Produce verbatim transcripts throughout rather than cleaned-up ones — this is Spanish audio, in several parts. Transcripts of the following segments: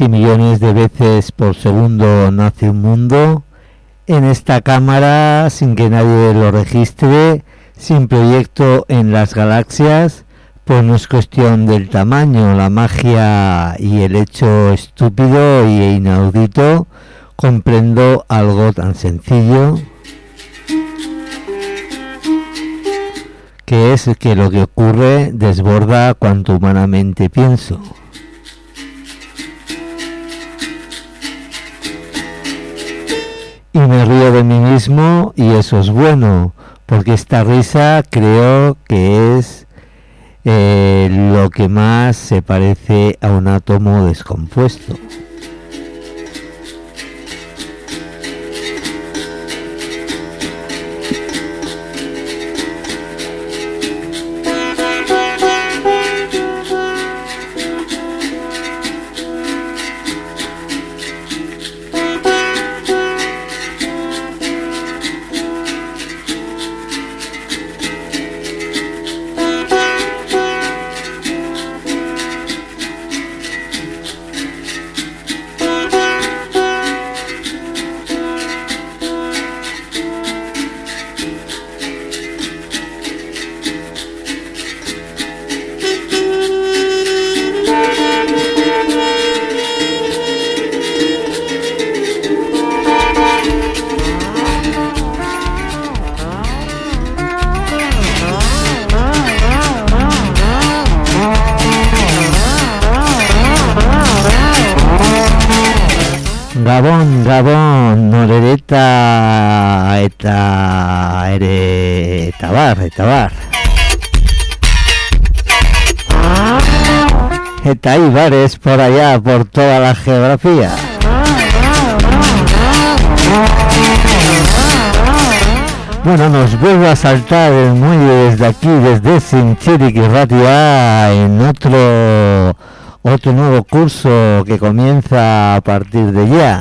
y millones de veces por segundo nace un mundo, en esta cámara, sin que nadie lo registre, sin proyecto en las galaxias, pues no es cuestión del tamaño, la magia y el hecho estúpido e inaudito, comprendo algo tan sencillo, que es que lo que ocurre desborda cuanto humanamente pienso. Y me río de mí mismo, y eso es bueno, porque esta risa creo que es eh, lo que más se parece a un átomo descompuesto. Gabon, Gabon, norereta eta ere eta bar, eta bar. Eta hay bares por allá, por toda la geografía. Bueno, nos vuelve a saltar el muelle desde aquí, desde Zintzilik Irratia, en otro... otro nuevo curso que comienza a partir de ya.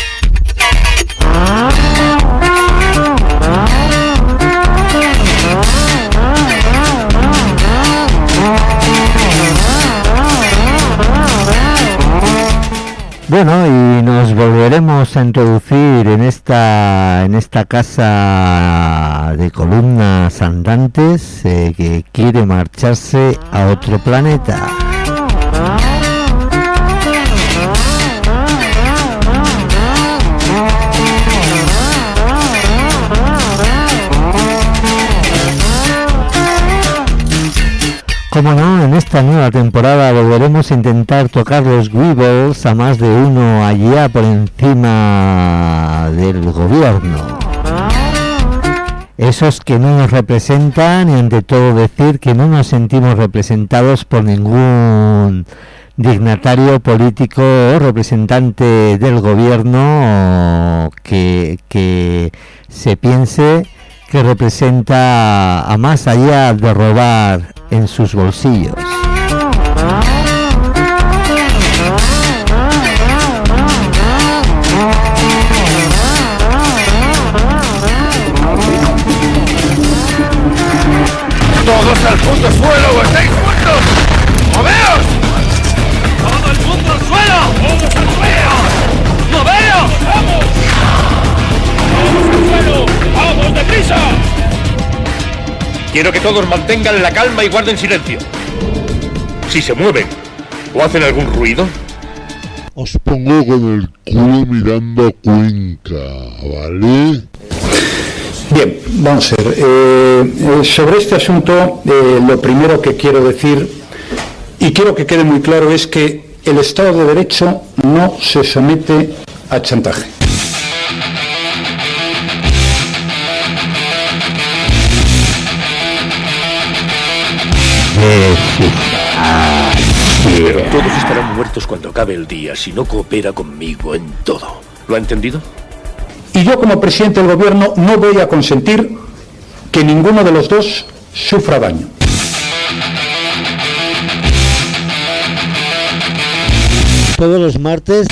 Bueno, y nos volveremos a introducir en esta en esta casa de columnas andantes eh, que quiere marcharse a otro planeta. Como no, en esta nueva temporada volveremos a intentar tocar los Weebles a más de uno allá por encima del gobierno. Esos que no nos representan, y ante todo decir que no nos sentimos representados por ningún dignatario político o representante del gobierno que, que se piense que representa a más allá de robar en sus bolsillos. ¡Todos al punto suelo o estáis muertos! ¡Moveos! ¡Todo el mundo al suelo! ¡Todos al suelo! ¡Moveos! ¡Vamos! ¡Todos al suelo! ¡Vamos, deprisa! Quiero que todos mantengan la calma y guarden silencio. Si se mueven o hacen algún ruido, os pongo con el culo mirando a Cuenca, ¿vale? Bien, vamos a ver. Eh, eh, sobre este asunto, eh, lo primero que quiero decir, y quiero que quede muy claro, es que el Estado de Derecho no se somete a chantaje. todos estarán muertos cuando acabe el día si no coopera conmigo en todo. ¿Lo ha entendido? Y yo, como presidente del gobierno, no voy a consentir que ninguno de los dos sufra daño. Todos los martes.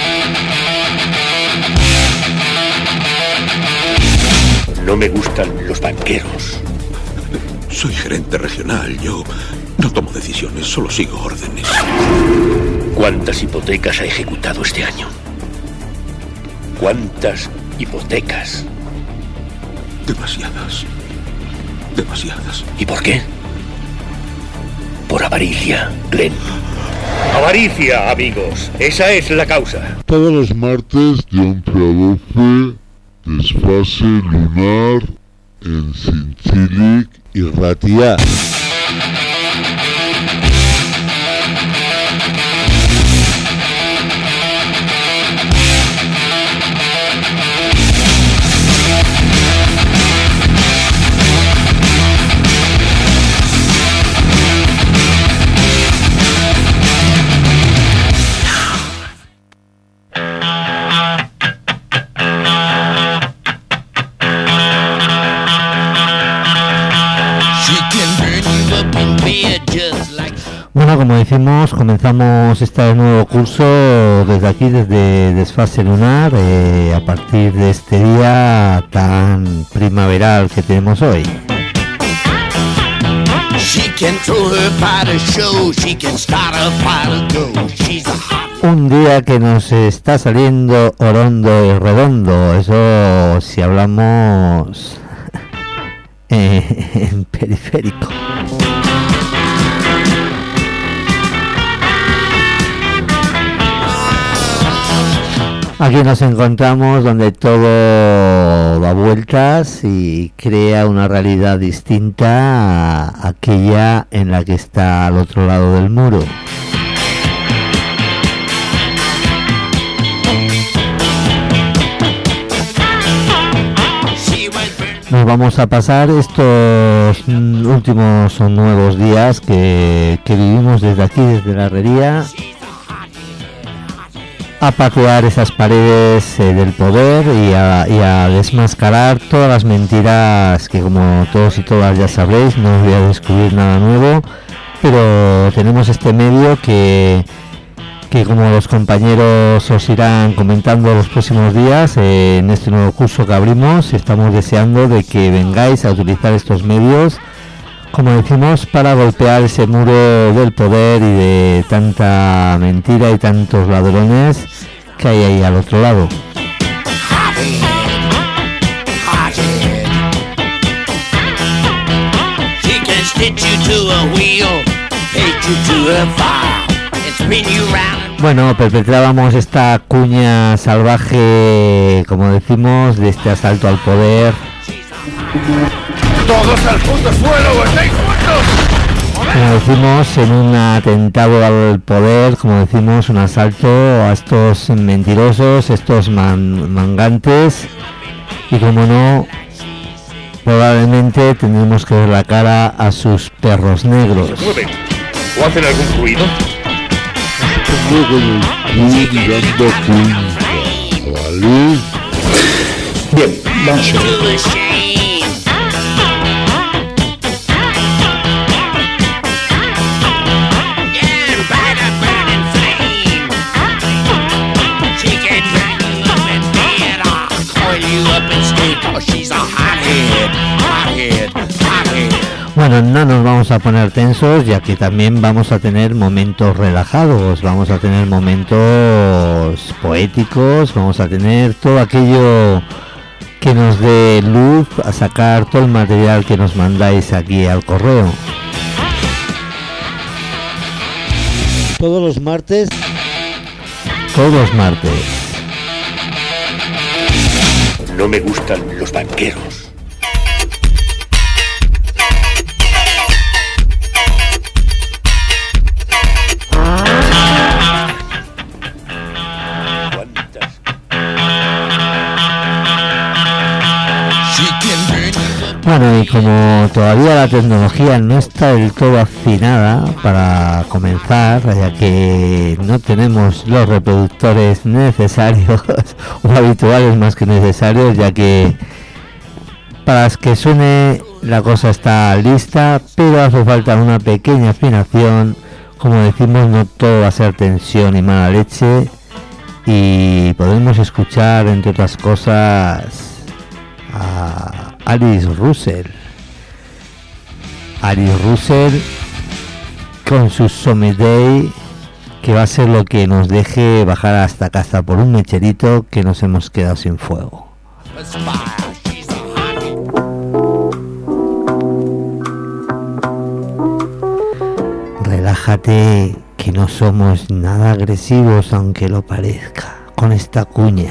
No me gustan los banqueros. Soy gerente regional, yo no tomo decisiones, solo sigo órdenes. ¿Cuántas hipotecas ha ejecutado este año? ¿Cuántas hipotecas? Demasiadas. Demasiadas. ¿Y por qué? Por avaricia, Glenn. Avaricia, amigos. Esa es la causa. Todos los martes de once a doce, desfase lunar en Zintzilik y Ratia. Bueno, como decimos, comenzamos este nuevo curso desde aquí, desde Desfase Lunar, eh, a partir de este día tan primaveral que tenemos hoy. Un día que nos está saliendo orondo y redondo, eso si hablamos eh, en periférico. Aquí nos encontramos donde todo da vueltas y crea una realidad distinta a aquella en la que está al otro lado del muro. Nos vamos a pasar estos últimos o nuevos días que, que vivimos desde aquí, desde la herrería, a patear esas paredes eh, del poder y a, y a desmascarar todas las mentiras que, como todos y todas ya sabréis, no os voy a descubrir nada nuevo, pero tenemos este medio que, que como los compañeros os irán comentando los próximos días, eh, en este nuevo curso que abrimos, estamos deseando de que vengáis a utilizar estos medios, como decimos, para golpear ese muro del poder y de tanta mentira y tantos ladrones que hay ahí al otro lado. Bueno, perpetrábamos esta cuña salvaje, como decimos, de este asalto al poder. ¡Todos al punto suelo o estáis muertos! Como decimos, en un atentado al poder, como decimos, un asalto a estos mentirosos, estos man, mangantes, y como no, probablemente tendremos que ver la cara a sus perros negros. ¿Se mueven? ¿O hacen algún ruido? Pongo con el culo mirando a Cuenca, ¿vale? Bien, vamos a ver. Bueno, no nos vamos a poner tensos, ya que también vamos a tener momentos relajados, vamos a tener momentos poéticos, vamos a tener todo aquello que nos dé luz a sacar todo el material que nos mandáis aquí al correo. Todos los martes. Todos los martes. No me gustan los banqueros. Bueno, y como todavía la tecnología no está del todo afinada para comenzar, ya que no tenemos los reproductores necesarios o habituales más que necesarios, ya que para que suene la cosa está lista, pero hace falta una pequeña afinación. Como decimos, no todo va a ser tensión y mala leche, y podemos escuchar, entre otras cosas, a Alice Russell. Alice Russell con su Someday que va a ser lo que nos deje bajar hasta casa por un mecherito, que nos hemos quedado sin fuego. Relájate, que no somos nada agresivos, aunque lo parezca, con esta cuña.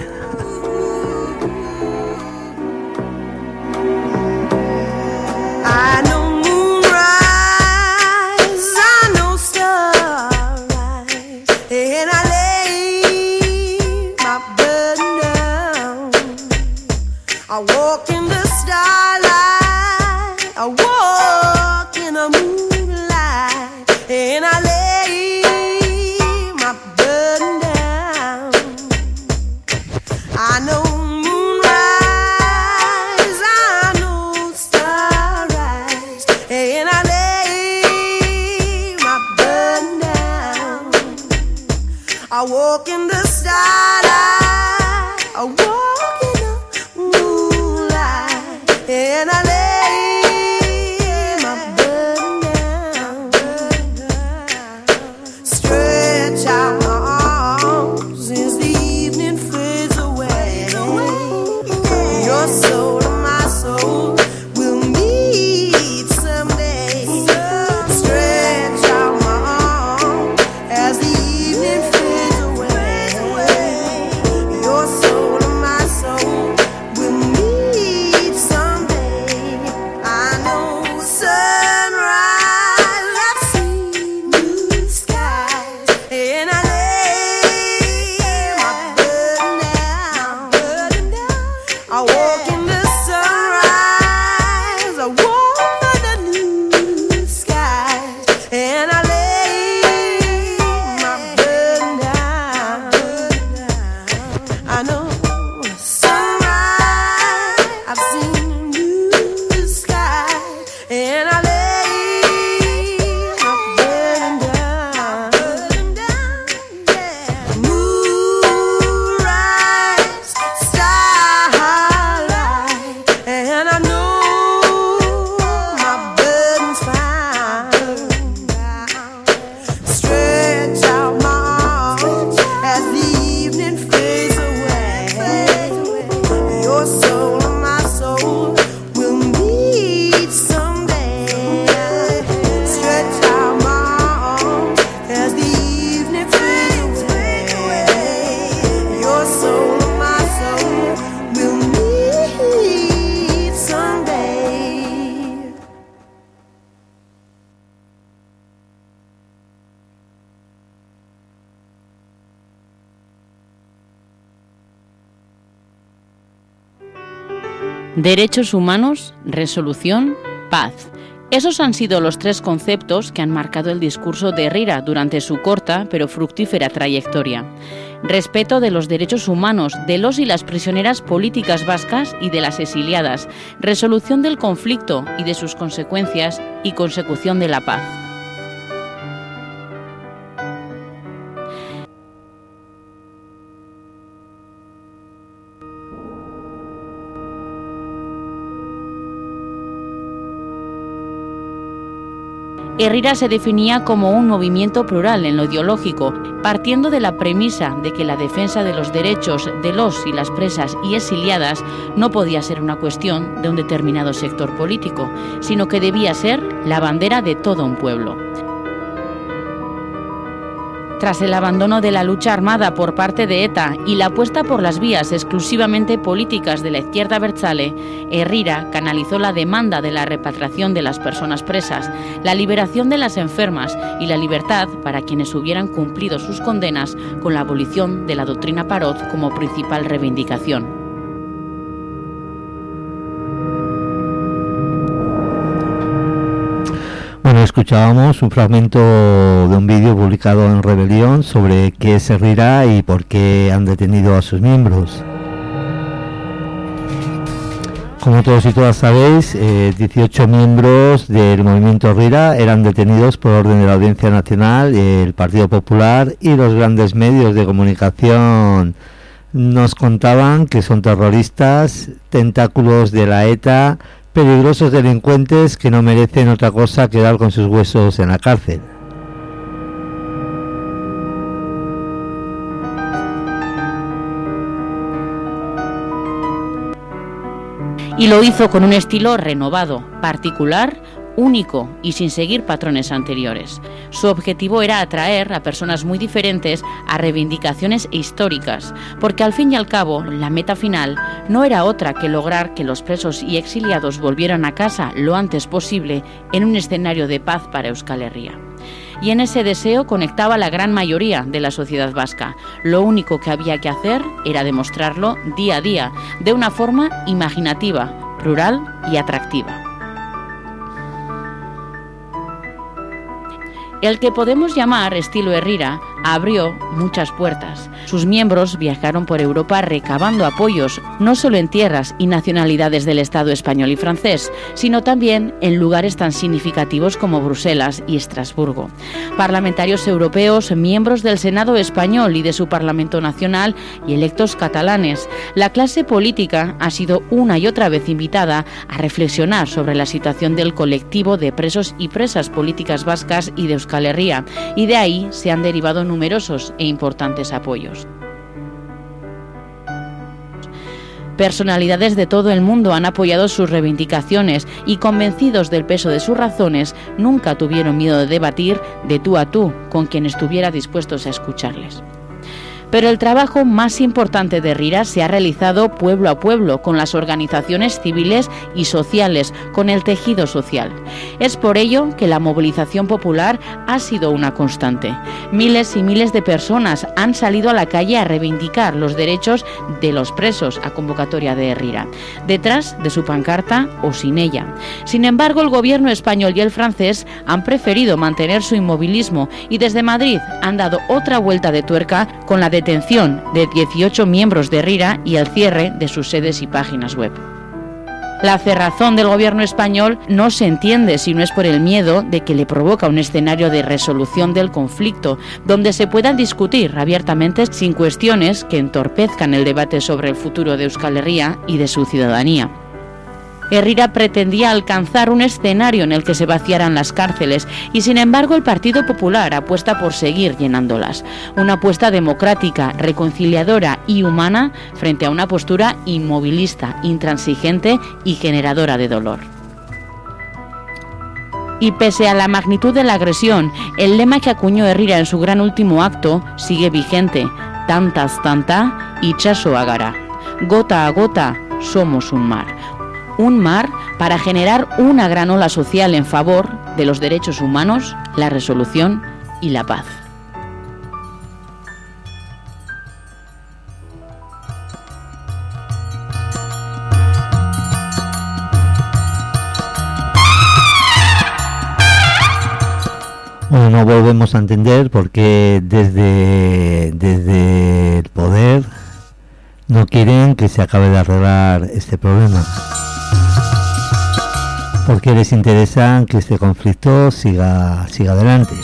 Derechos humanos, resolución, paz. Esos han sido los tres conceptos que han marcado el discurso de Herrera durante su corta pero fructífera trayectoria. Respeto de los derechos humanos de los y las prisioneras políticas vascas y de las exiliadas, resolución del conflicto y de sus consecuencias y consecución de la paz. Herrera se definía como un movimiento plural en lo ideológico, partiendo de la premisa de que la defensa de los derechos de los y las presas y exiliadas no podía ser una cuestión de un determinado sector político, sino que debía ser la bandera de todo un pueblo. Tras el abandono de la lucha armada por parte de ETA y la apuesta por las vías exclusivamente políticas de la izquierda abertzale, Herrera canalizó la demanda de la repatriación de las personas presas, la liberación de las enfermas y la libertad para quienes hubieran cumplido sus condenas, con la abolición de la doctrina Parot como principal reivindicación. Bueno, escuchábamos un fragmento de un vídeo publicado en Rebelión sobre qué es Herrera y por qué han detenido a sus miembros. Como todos y todas sabéis, eh, dieciocho miembros del movimiento Herrera eran detenidos por orden de la Audiencia Nacional, el Partido Popular y los grandes medios de comunicación. Nos contaban que son terroristas, tentáculos de la ETA, peligrosos delincuentes que no merecen otra cosa que dar con sus huesos en la cárcel. Y lo hizo con un estilo renovado, particular, único y sin seguir patrones anteriores. Su objetivo era atraer a personas muy diferentes a reivindicaciones históricas, porque al fin y al cabo la meta final no era otra que lograr que los presos y exiliados volvieran a casa lo antes posible en un escenario de paz para Euskal Herria. Y en ese deseo conectaba la gran mayoría de la sociedad vasca. Lo único que había que hacer era demostrarlo día a día, de una forma imaginativa, plural y atractiva. El que podemos llamar estilo Herrira abrió muchas puertas. Sus miembros viajaron por Europa recabando apoyos, no solo en tierras y nacionalidades del Estado español y francés, sino también en lugares tan significativos como Bruselas y Estrasburgo. Parlamentarios europeos, miembros del Senado español y de su Parlamento Nacional y electos catalanes. La clase política ha sido una y otra vez invitada a reflexionar sobre la situación del colectivo de presos y presas políticas vascas y de Euskal Herria, y de ahí se han derivado numerosos e importantes apoyos. Personalidades de todo el mundo han apoyado sus reivindicaciones y, convencidos del peso de sus razones, nunca tuvieron miedo de debatir de tú a tú con quien estuviera dispuestos a escucharles. Pero el trabajo más importante de Herrira se ha realizado pueblo a pueblo, con las organizaciones civiles y sociales, con el tejido social. Es por ello que la movilización popular ha sido una constante. Miles y miles de personas han salido a la calle a reivindicar los derechos de los presos a convocatoria de Herrira, detrás de su pancarta o sin ella. Sin embargo, el gobierno español y el francés han preferido mantener su inmovilismo y desde Madrid han dado otra vuelta de tuerca con la detención de dieciocho miembros de Herrira y el cierre de sus sedes y páginas web. La cerrazón del gobierno español no se entiende si no es por el miedo de que le provoca un escenario de resolución del conflicto, donde se puedan discutir abiertamente sin cuestiones que entorpezcan el debate sobre el futuro de Euskal Herria y de su ciudadanía. Herrira pretendía alcanzar un escenario en el que se vaciaran las cárceles y, sin embargo, el Partido Popular apuesta por seguir llenándolas. Una apuesta democrática, reconciliadora y humana frente a una postura inmovilista, intransigente y generadora de dolor. Y pese a la magnitud de la agresión, el lema que acuñó Herrira en su gran último acto sigue vigente: tantaz tanta, itxasoa gara. Gota a gota, somos un mar. Un mar para generar una gran ola social en favor de los derechos humanos, la resolución y la paz. Bueno, no volvemos a entender por qué desde, desde el poder no quieren que se acabe de arreglar este problema. Porque les interesa que este conflicto siga, siga adelante.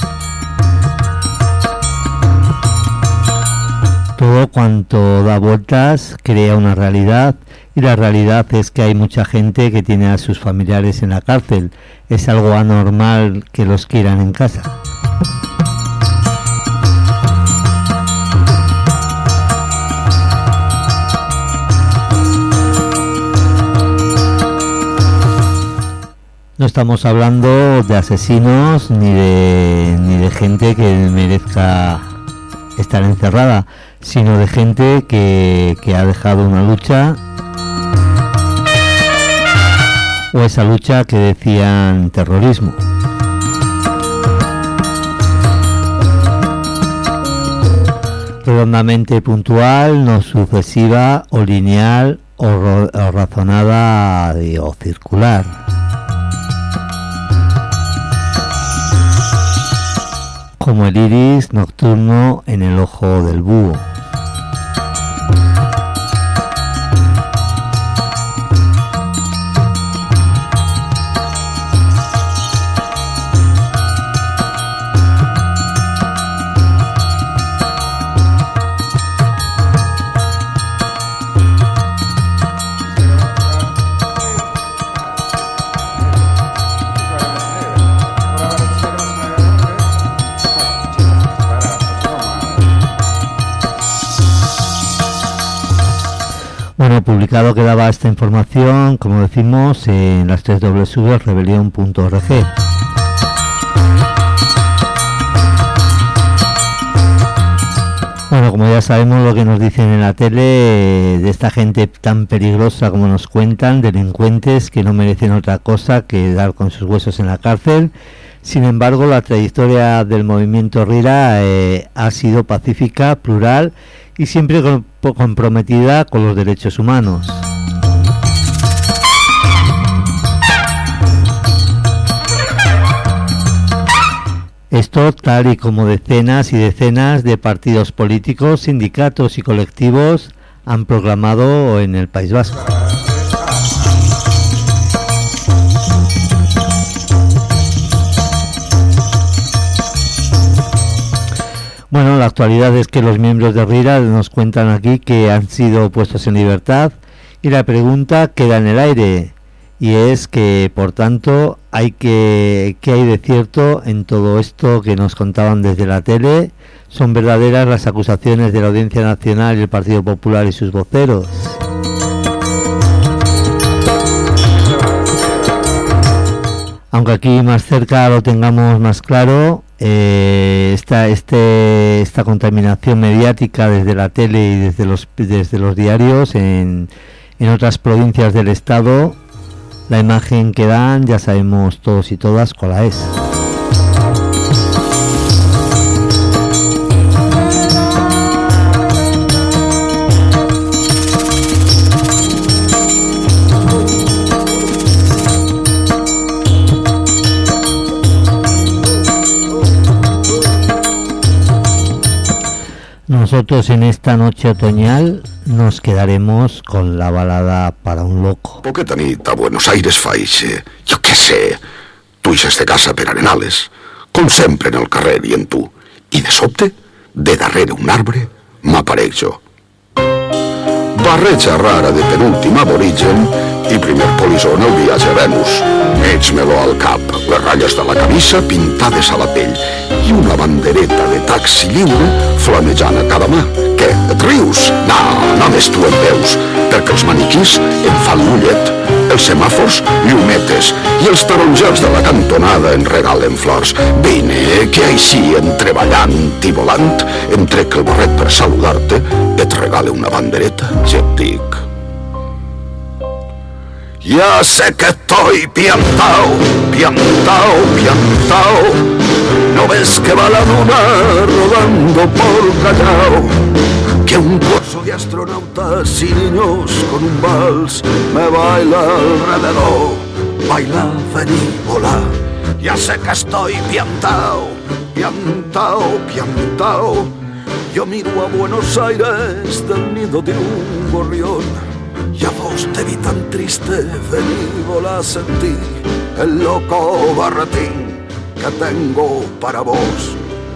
Todo cuanto da vueltas crea una realidad, y la realidad es que hay mucha gente que tiene a sus familiares en la cárcel. Es algo anormal que los quieran en casa. No estamos hablando de asesinos ni de ni de gente que merezca estar encerrada, sino de gente que, que ha dejado una lucha, o esa lucha que decían terrorismo. Redondamente puntual, no sucesiva o lineal o, ro- o razonada o circular. Como el iris nocturno en el ojo del búho. comunicado que daba esta información, como decimos, en las tres doble u punto rebelión punto org. Bueno, como ya sabemos lo que nos dicen en la tele de esta gente tan peligrosa como nos cuentan, delincuentes que no merecen otra cosa que dar con sus huesos en la cárcel. Sin embargo, la trayectoria del movimiento Rira eh, ha sido pacífica, plural y siempre con, comprometida con los derechos humanos. Esto tal y como decenas y decenas de partidos políticos, sindicatos y colectivos han proclamado en el País Vasco. Bueno, la actualidad es que los miembros de Rira nos cuentan aquí que han sido puestos en libertad y la pregunta queda en el aire. Y es que, por tanto, hay que ¿qué hay de cierto en todo esto que nos contaban desde la tele? ¿Son verdaderas las acusaciones de la Audiencia Nacional y el Partido Popular y sus voceros? Aunque aquí más cerca lo tengamos más claro, eh, esta, este, esta contaminación mediática desde la tele y desde los, desde los diarios en, en otras provincias del Estado, la imagen que dan ya sabemos todos y todas cuál es. Nosotros en esta noche otoñal nos quedaremos con la balada Para un loco. Poqueta nit a Buenos Aires faixe, jo què sé, tu ixes de casa per Arenales, com sempre en el carrer i en tu, i de sobte, de darrere un arbre, m'apareix jo. Barreja rara de penúltim aborigen i primer polissó en el viatge a Venus. Ets meló al cap, les ratlles de la camisa pintades a la pell i una bandereta de taxi lliure flamejant a cada mà. Què, et rius? No, només tu em veus, perquè els maniquís em fan l'ullet, els semàfors llumetes i els tarongers de la cantonada em regalen flors. Vine, que així, entreballant i volant, em trec el barret per saludar-te, et regale una bandereta, ja et dic. Ya sé que estoy piantao, piantao, piantao. ¿No ves que va la luna rodando por Callao? Que un curso de astronautas y niños con un vals me baila alrededor. Baila, vení, volar. Ya sé que estoy piantao, piantao, piantao. Yo miro a Buenos Aires del nido de un gorrión. Y a vos te vi tan triste, vení, volá, sentí el loco barretín que tengo para vos.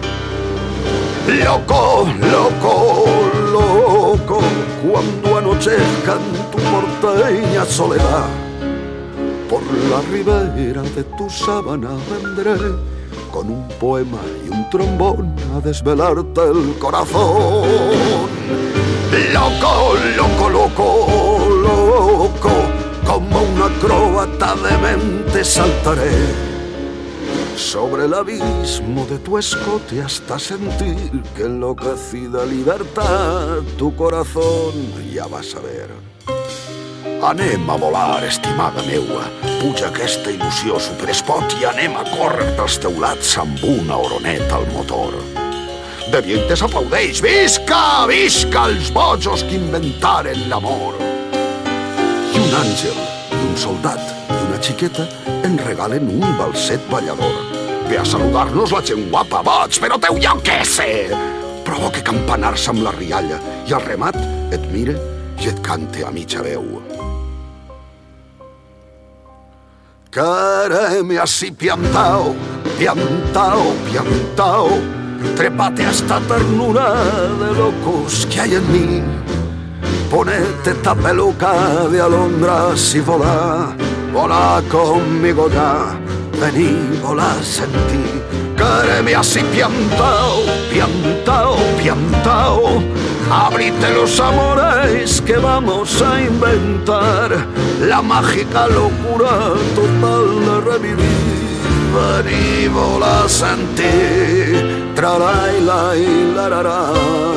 Loco, loco, loco, cuando anochezca en tu porteña soledad, por la ribera de tu sábana vendré con un poema y un trombón a desvelarte el corazón. Loco, loco, loco, loco, como un acróbata demente saltaré sobre el abismo de tu escote hasta sentir que enloquecida libertad tu corazón ja va a ver. Anem a volar, estimada meua, puja aquesta il·lusió superespot i anem a córrer pels teulats amb una oroneta al motor. De vientes aplaudeix, visca, visca els bojos que inventaren l'amor. I un àngel, i un soldat, i una xiqueta en regalen un balset ballador. Ve a saludar-nos la gent guapa, boig, però teu jo què sé. Provoca campanar-se amb la rialla i al remat et mire i et cante a mitja veu. Quédeme así piantao, piantao, piantao. Trépate a esta ternura de locos que hay en mí. Ponete esta peluca de alondras y volá, volá conmigo ya. Vení, volá, sentí. Quédeme así piantao, piantao, piantao. Abrite los amores que vamos a inventar, la mágica locura total de revivir. Vení, vola, sentí, trarai, la, y la, la, la.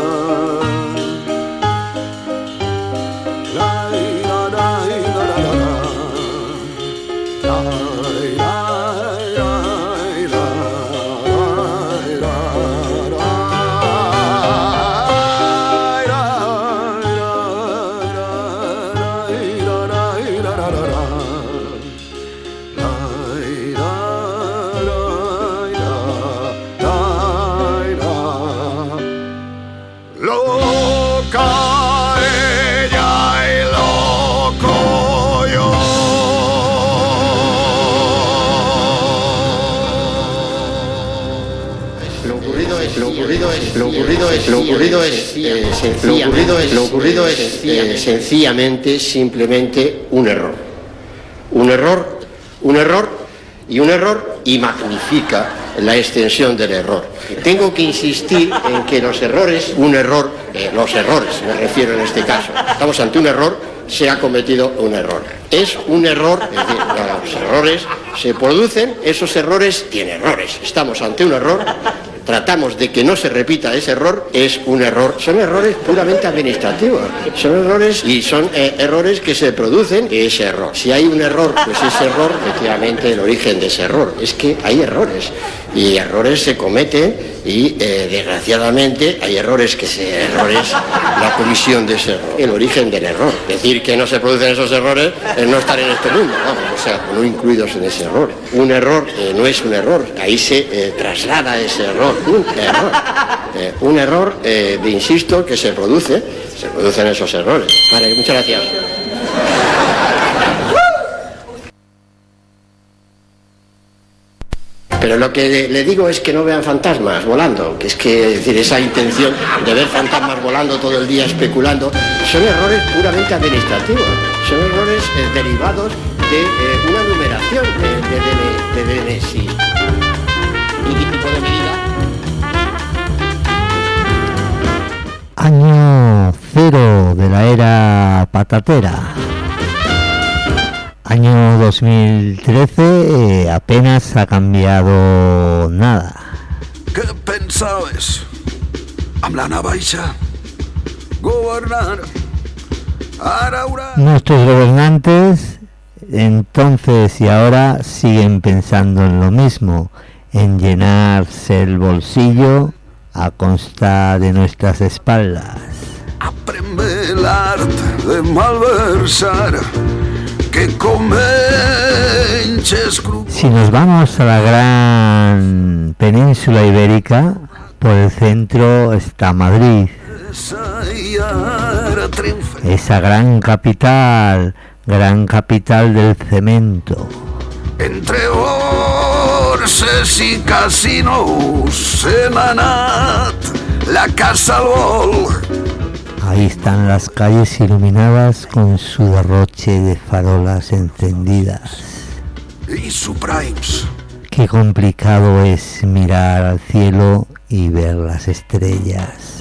Lo ocurrido es, lo ocurrido es, eh, lo ocurrido es, lo ocurrido es eh, sencillamente, simplemente un error. Un error, un error y un error y magnifica la extensión del error. Tengo que insistir en que los errores, un error, eh, los errores me refiero en este caso, estamos ante un error, se ha cometido un error. Es un error, es decir, los errores se producen, esos errores tienen errores. Estamos ante un error. Tratamos de que no se repita ese error, es un error. Son errores puramente administrativos, son errores y son eh, errores que se producen de ese error. Si hay un error, pues ese error, efectivamente, el origen de ese error. Es que hay errores y errores se cometen y eh, desgraciadamente hay errores que se errores la comisión de ese error, el origen del error. Decir que no se producen esos errores es no estar en este mundo, vamos, o sea, no incluidos en ese error. Un error eh, no es un error, ahí se eh, traslada ese error. Un error, eh, un error eh, de, insisto, que se produce, se producen esos errores. Vale, muchas gracias. Pero lo que le, le digo es que no vean fantasmas volando, que es que, es decir, esa intención de ver fantasmas volando todo el día especulando, son errores puramente administrativos, son errores eh, derivados de eh, una numeración de, de, de, de D N S I. ¿Y qué tipo de medida? Año cero de la era patatera. Año dos mil trece, eh, apenas ha cambiado nada. ¿Qué pensabas? Amb la navaja gobernar. Ara Nuestros gobernantes entonces y ahora siguen pensando en lo mismo, en llenarse el bolsillo a costa de nuestras espaldas. Aprende el arte de malversar, que comences. Si nos vamos a la gran península ibérica, por el centro está Madrid, esa gran capital, gran capital del cemento. Entre borses y casinos se manat la casa al vol. Ahí están las calles iluminadas con su derroche de farolas encendidas. Y su primes. Qué complicado es mirar al cielo y ver las estrellas.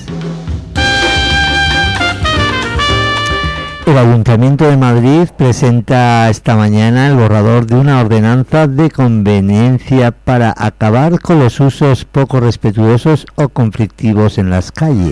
El Ayuntamiento de Madrid presenta esta mañana el borrador de una ordenanza de conveniencia para acabar con los usos poco respetuosos o conflictivos en las calles.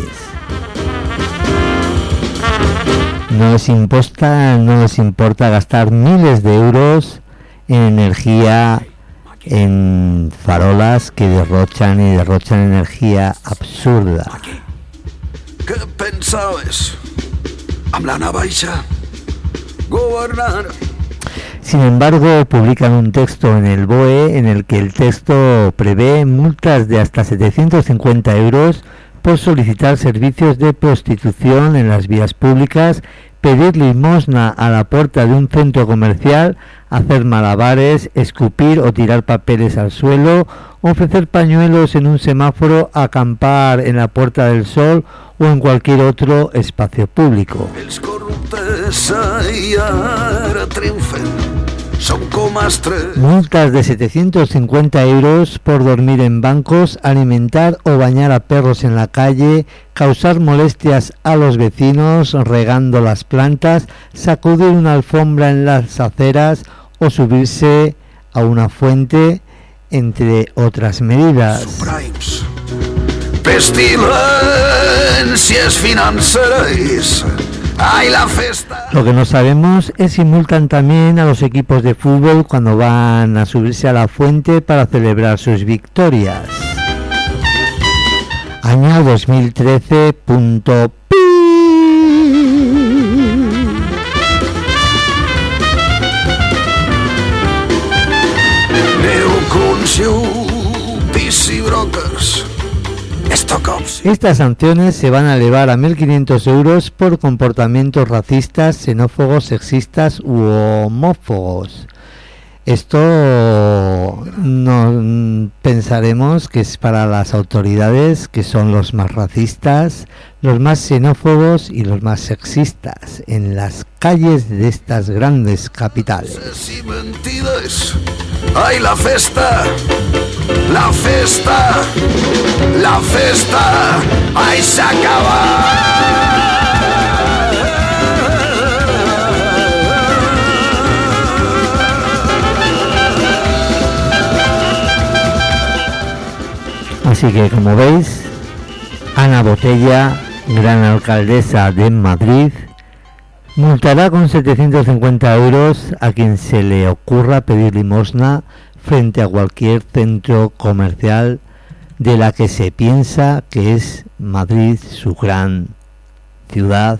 No les importa, no les importa gastar miles de euros en energía, en farolas que derrochan y derrochan energía absurda. ¿Qué pensabas? Amb la navaja gobernar. Sin embargo, publican un texto en el B O E en el que el texto prevé multas de hasta setecientos cincuenta euros por solicitar servicios de prostitución en las vías públicas, pedir limosna a la puerta de un centro comercial, hacer malabares, escupir o tirar papeles al suelo, ofrecer pañuelos en un semáforo, acampar en la Puerta del Sol o en cualquier otro espacio público. Els corruptes i ara triomfen son comas tres. Multas de setecientos cincuenta euros por dormir en bancos, alimentar o bañar a perros en la calle, causar molestias a los vecinos regando las plantas, sacudir una alfombra en las aceras o subirse a una fuente, entre otras medidas. Suprimes. Pestilencias financeras. Ay, la festa. Lo que no sabemos es si multan también a los equipos de fútbol cuando van a subirse a la fuente para celebrar sus victorias. Año dos mil trece. Punto pi. Estas sanciones se van a elevar a mil quinientos euros por comportamientos racistas, xenófobos, sexistas u homófobos. Esto no pensaremos que es para las autoridades, que son los más racistas, los más xenófobos y los más sexistas en las calles de estas grandes capitales. ¡Ay, la festa! ¡La festa! ¡La festa! ¡Ay, se acaba! Así que, como veis, Ana Botella, gran alcaldesa de Madrid, multará con setecientos cincuenta euros a quien se le ocurra pedir limosna frente a cualquier centro comercial de la que se piensa que es Madrid su gran ciudad,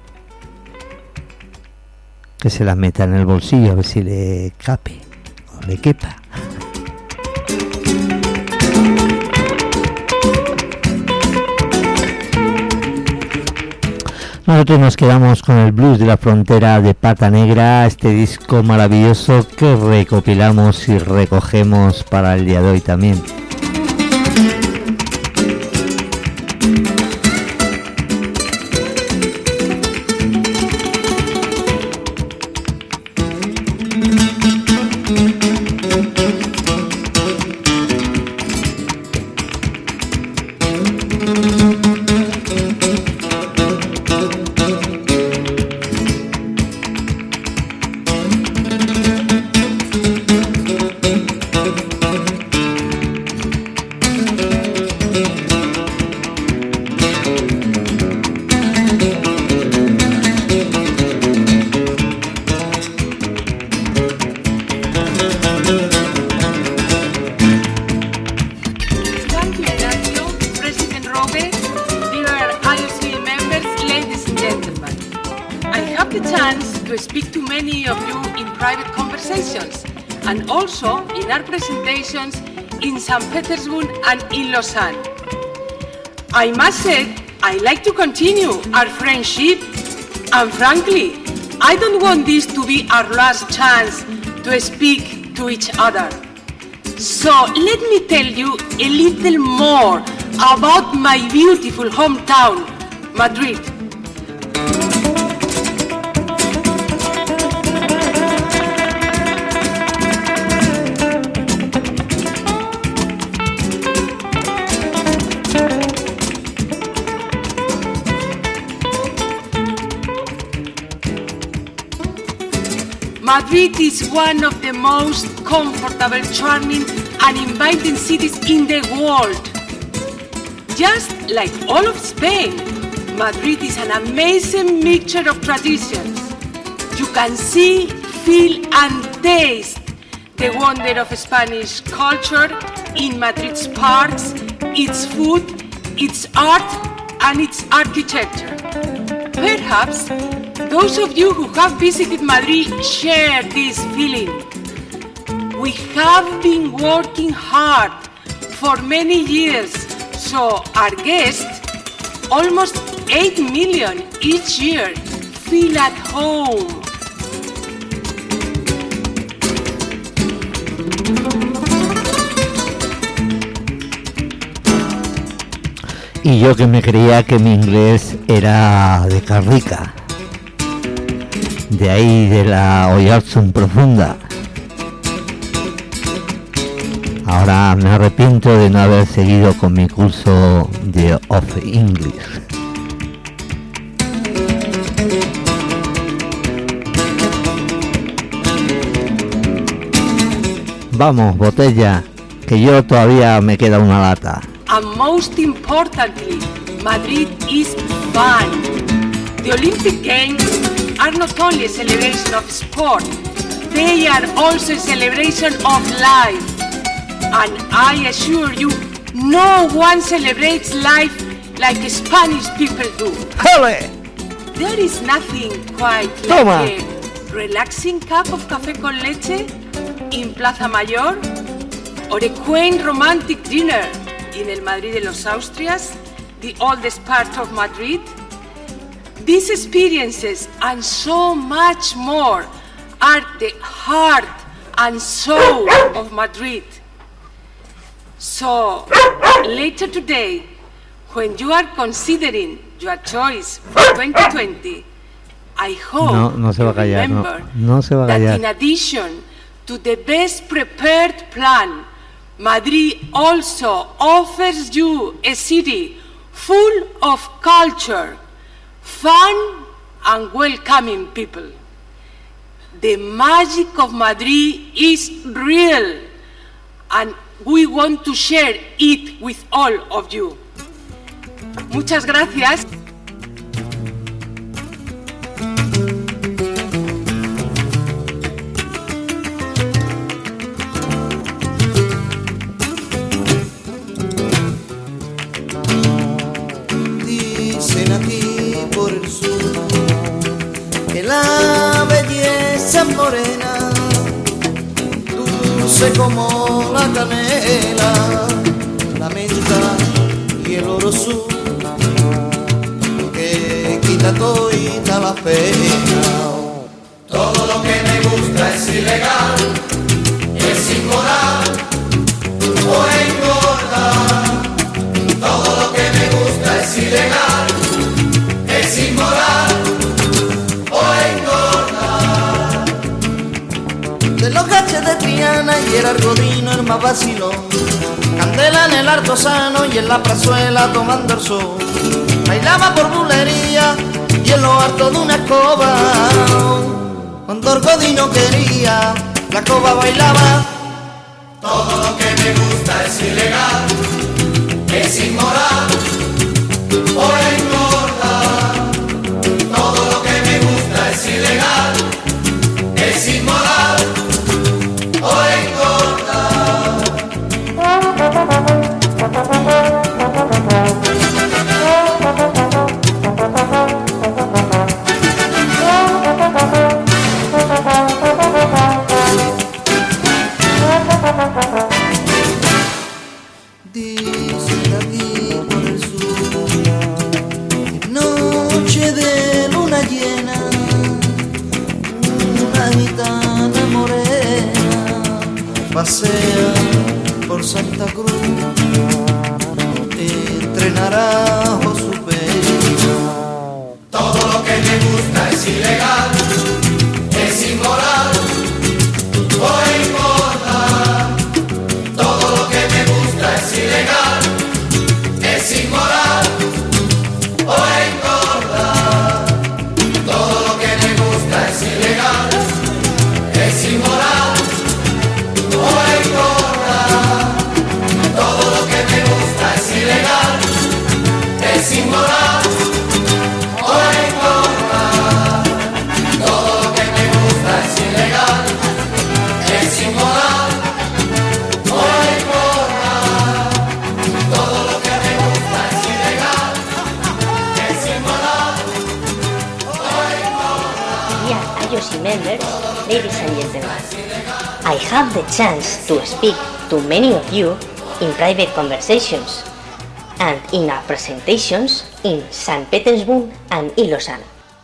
que se la meta en el bolsillo a ver si le cape o le quepa. Nosotros nos quedamos con el blues de la frontera de Pata Negra, este disco maravilloso que recopilamos y recogemos para el día de hoy también. In Saint Petersburg and in Lausanne. I must say, I like to continue our friendship, and frankly, I don't want this to be our last chance to speak to each other. So let me tell you a little more about my beautiful hometown, Madrid. Madrid is one of the most comfortable, charming and inviting cities in the world. Just like all of Spain, Madrid is an amazing mixture of traditions. You can see, feel and taste the wonder of Spanish culture in Madrid's parks, its food, its art and its architecture. Perhaps those of you who have visited Madrid share this feeling. We have been working hard for many years, so our guests, almost eight million each year, feel at home. Y yo que me creía que mi inglés era de Carrica, de ahí de la Oyarzún profunda. Ahora me arrepiento de no haber seguido con mi curso de of English. Vamos, botella, que yo todavía me queda una lata. And most importantly, Madrid is fun. The Olympic Games are not only a celebration of sport, they are also a celebration of life. And I assure you, no one celebrates life like Spanish people do. ¡Jole! There is nothing quite Toma. like a relaxing cup of café con leche in Plaza Mayor or a quaint romantic dinner in el Madrid de los Austrias, the oldest part of Madrid. These experiences and so much more are the heart and soul of Madrid. So, later today, when you are considering your choice for twenty twenty, I hope No, no se va a callar, no, remember no se va a that callar. in addition to the best prepared plan, Madrid also offers you a city full of culture, fun and welcoming people. The magic of Madrid is real, and we want to share it with all of you. Muchas gracias. Dicen aquí por el sur que la belleza es morena, dulce como la canela, la menta y el oro sur, que quita todita la pena. Todo lo que me gusta es ilegal, es inmoral o engorda. Todo lo que me gusta es ilegal, es inmoral o engorda. De los gaches de Triana y el argodino el más vacilón, candela en el Artosano y en la plazuela tomando el sol, bailaba por bulería y en lo harto de una escoba. Cuando Argodino quería, la escoba bailaba. Todo lo que me gusta es ilegal, es inmoral o engorda. Todo lo que me gusta es ilegal, es inmoral o Dicen aquí por el sur, noche de luna llena, una gitana morena pasea por Santa Cruz, entre naranjos su pena. todo lo que me gusta es ilegal, es inmoral o engorda. Todo lo que me gusta es ilegal, es inmoral o engorda. Todo lo que me gusta es ilegal, es inmoral o engorda. Todo lo que me gusta es ilegal, es inmoral o engorda. Todo lo que me gusta es ilegal, es inmoral o engorda. Todo lo que me gusta es ilegal, es inmoral o engorda. Dear Ayoshi members, ladies and gentlemen, I have the chance to speak to many of you in private conversations and in our presentations in Saint Petersburg and in Lausanne.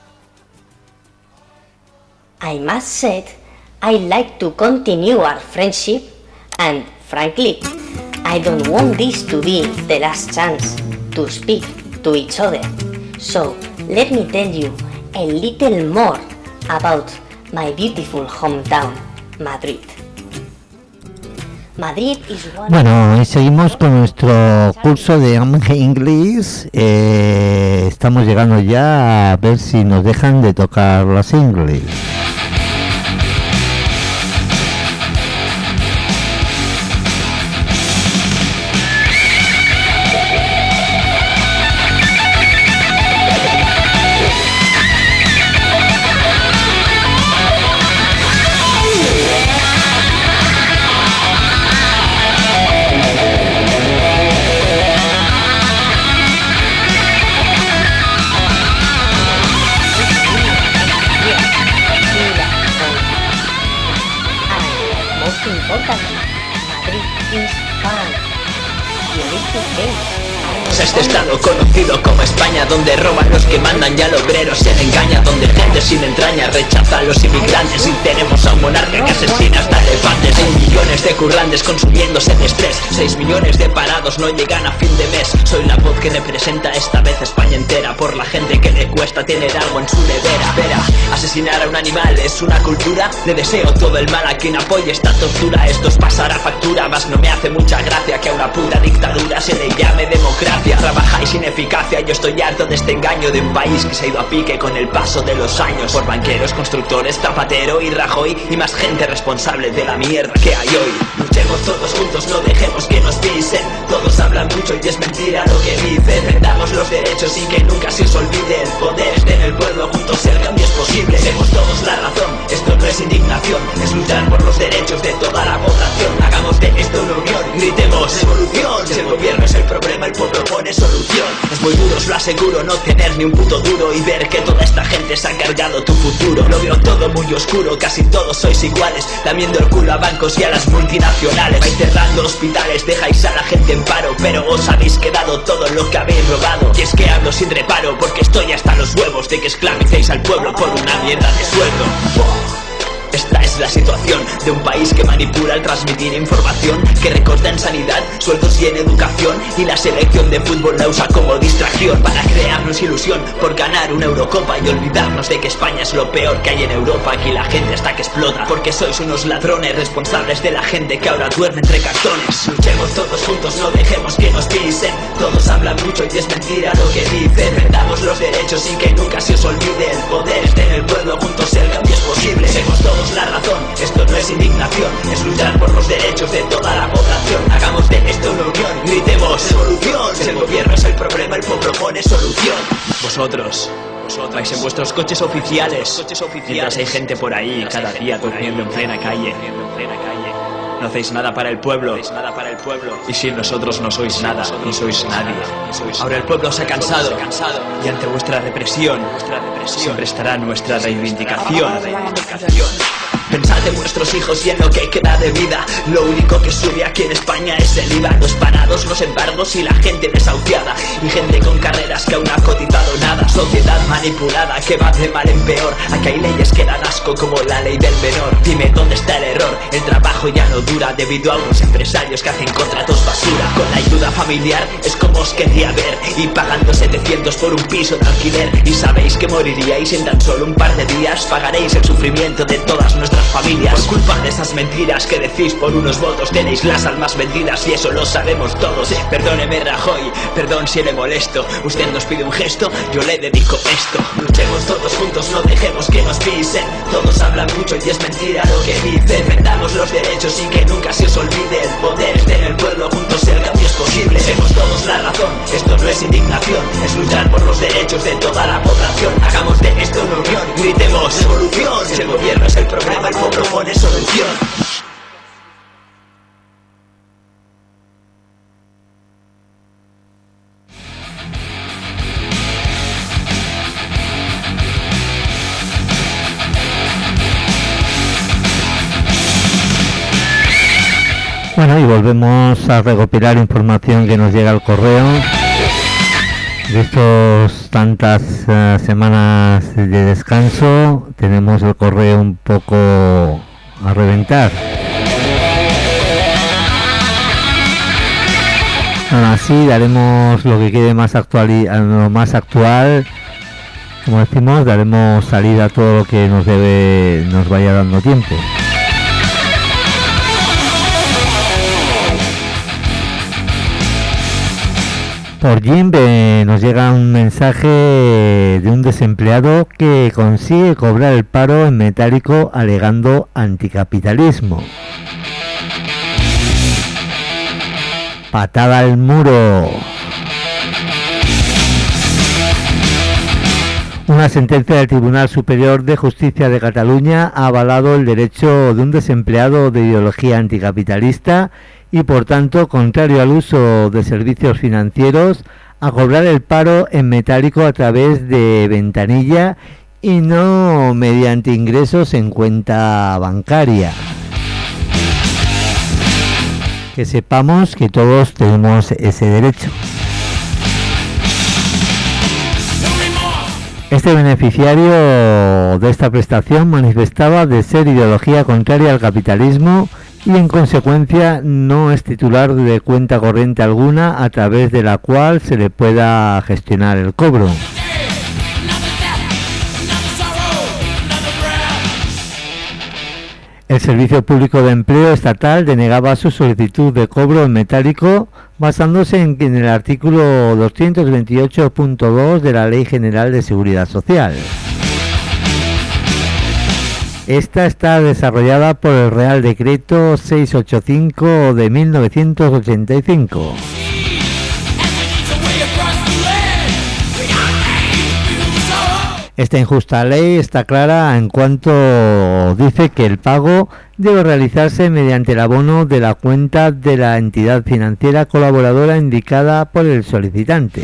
I must say, I like to continue our friendship, and frankly, I don't want this to be the last chance to speak to each other. So let me tell you a little more about my beautiful hometown, Madrid. Madrid is one. Bueno, y seguimos con nuestro curso de inglés. Eh, estamos llegando ya a ver si nos dejan de tocar las inglés. Este estado conocido como España, donde roban los que mandan y al obrero se le engaña, donde gente sin entraña rechaza a los inmigrantes y tenemos a un monarca que asesina hasta elefantes. Hay millones de currantes consumiéndose de estrés, seis millones de parados no llegan a fin de mes. Soy la voz que representa esta vez España entera, por la gente que le cuesta tener algo en su nevera. Vera, asesinar a un animal es una cultura, le deseo todo el mal a quien apoye esta tortura. Esto es pasar a factura, más no me hace mucha gracia que a una puta dictadura se le llame democracia. Trabajáis sin eficacia, yo estoy harto de este engaño de un país que se ha ido a pique con el paso de los años, por banqueros, constructores, Zapatero y Rajoy y más gente responsable de la mierda que hay hoy. Luchemos todos juntos, no dejemos que nos pisen. Todos hablan mucho y es mentira lo que dicen. Defendamos los derechos y que nunca se os olvide. El poder está en el pueblo, juntos el cambio es posible. Tenemos todos la razón, esto no es indignación, es luchar por los derechos de toda la población. Hagamos de esto una unión, gritemos evolución. Si el gobierno es el problema, el pueblo pone solución. Es muy duro, os lo aseguro, no tener ni un puto duro y ver que toda esta gente se ha cargado tu futuro. Lo veo todo muy oscuro, casi todos sois iguales, lamiendo el culo a bancos y a las multinacionales. Vais cerrando hospitales, dejáis a la gente en paro, pero os habéis quedado todo lo que habéis robado. Y es que hablo sin reparo, porque estoy hasta los huevos de que esclavicéis al pueblo por una mierda de sueldo. Esta es la situación de un país que manipula al transmitir información, que recorta en sanidad, sueldos y en educación, y la selección de fútbol la usa como distracción para crearnos ilusión por ganar una Eurocopa y olvidarnos de que España es lo peor que hay en Europa. Aquí la gente está que explota, porque sois unos ladrones responsables de la gente que ahora duerme entre cartones. Luchemos todos juntos, no dejemos que nos pisen. Todos hablan mucho y es mentira lo que dicen. Defendamos los derechos y que nunca se os olvide. El poder está en el pueblo, juntos el cambio es posible. Tenemos todos la razón, esto no es indignación, es luchar por los derechos de toda la población. Hagamos de esto una unión, gritemos evolución. Si el gobierno es el problema, el pueblo pone solución. Vosotros, vosotros vais en vuestros coches oficiales, coches oficiales. Mientras hay gente por ahí cada día durmiendo en plena calle. No hacéis nada para el pueblo, y sin nosotros no sois nada, ni sois nadie. Ahora el pueblo se ha cansado, y ante vuestra represión siempre estará nuestra reivindicación. Pensad en vuestros hijos y en lo que queda de vida. Lo único que sube aquí en España es el I V A. Los parados, los embargos y la gente desahuciada, y gente con carreras que aún ha cotizado nada. Sociedad manipulada que va de mal en peor. Aquí hay leyes que dan asco como la ley del menor. Dime dónde está el error, el trabajo ya no dura debido a unos empresarios que hacen contratos basura. Con la ayuda familiar es como os quería ver, y pagando setecientos por un piso de alquiler. Y sabéis que moriríais en tan solo un par de días. Pagaréis el sufrimiento de todas nuestras familias. Por culpa de esas mentiras que decís por unos votos, tenéis las almas vendidas y eso lo sabemos todos. Perdóneme Rajoy, perdón si le molesto. Usted nos pide un gesto, yo le dedico esto. Luchemos todos juntos, no dejemos que nos pisen. Todos hablan mucho y es mentira lo que dicen. Defendamos los derechos y que nunca se os olvide. El poder está en el pueblo, juntos el cambio es posible. Tenemos todos la razón, esto no es indignación, es luchar por los derechos de toda la población. Hagamos de esto una unión, gritemos evolución. Si el gobierno es el problema, el pueblo pone solución. Bueno, y volvemos a recopilar información que nos llega al correo de estos tantas uh, semanas de descanso. Tenemos el correo un poco a reventar. Aún así daremos lo que quede más actual, lo más actual, como decimos, daremos salida a todo lo que nos debe, nos vaya dando tiempo. Por Jimbe nos llega un mensaje de un desempleado que consigue cobrar el paro en metálico alegando anticapitalismo. Patada al muro. Una sentencia del Tribunal Superior de Justicia de Cataluña ha avalado el derecho de un desempleado de ideología anticapitalista y, por tanto, contrario al uso de servicios financieros, a cobrar el paro en metálico a través de ventanilla y no mediante ingresos en cuenta bancaria. Que sepamos que todos tenemos ese derecho. Este beneficiario de esta prestación manifestaba de ser ideología contraria al capitalismo y en consecuencia no es titular de cuenta corriente alguna a través de la cual se le pueda gestionar el cobro. El Servicio Público de Empleo Estatal denegaba su solicitud de cobro en metálico basándose en, en el artículo doscientos veintiocho punto dos de la Ley General de Seguridad Social. Esta está desarrollada por el Real Decreto seiscientos ochenta y cinco de mil novecientos ochenta y cinco. Esta injusta ley está clara en cuanto dice que el pago debe realizarse mediante el abono de la cuenta de la entidad financiera colaboradora indicada por el solicitante.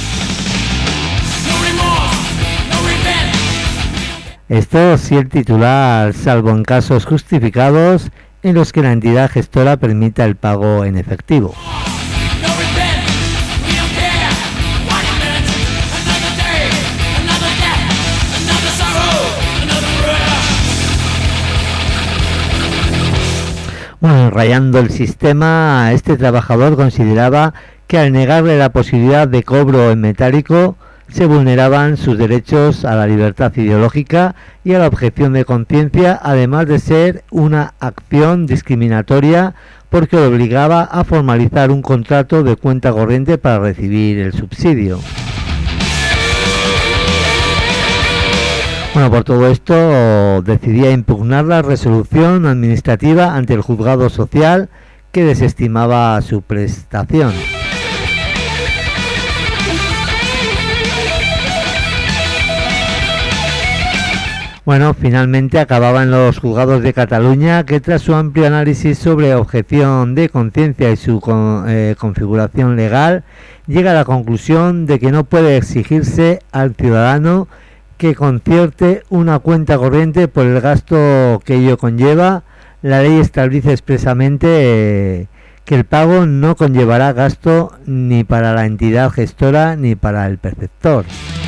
Esto si el titular, salvo en casos justificados en los que la entidad gestora permita el pago en efectivo. Bueno, rayando el sistema, este trabajador consideraba que al negarle la posibilidad de cobro en metálico se vulneraban sus derechos a la libertad ideológica y a la objeción de conciencia, además de ser una acción discriminatoria porque le obligaba a formalizar un contrato de cuenta corriente para recibir el subsidio. Bueno, por todo esto decidía impugnar la resolución administrativa ante el juzgado social que desestimaba su prestación. Bueno, finalmente acababa en los juzgados de Cataluña que tras su amplio análisis sobre objeción de conciencia y su con, eh, configuración legal llega a la conclusión de que no puede exigirse al ciudadano que concierte una cuenta corriente por el gasto que ello conlleva. La ley establece expresamente eh, que el pago no conllevará gasto ni para la entidad gestora ni para el perceptor.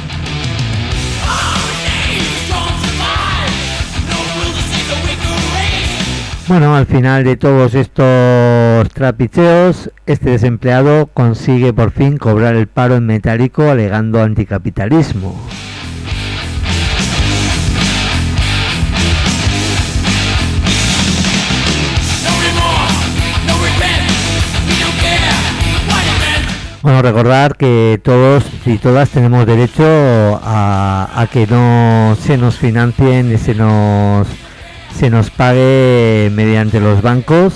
Bueno, al final de todos estos trapicheos, este desempleado consigue por fin cobrar el paro en metálico alegando anticapitalismo. Bueno, recordar que todos y todas tenemos derecho a, a que no se nos financien y se nos, se nos pague mediante los bancos,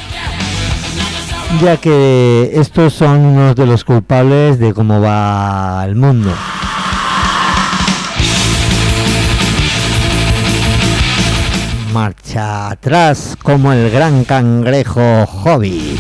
ya que estos son unos de los culpables de cómo va el mundo. Marcha atrás como el gran cangrejo Hobbit.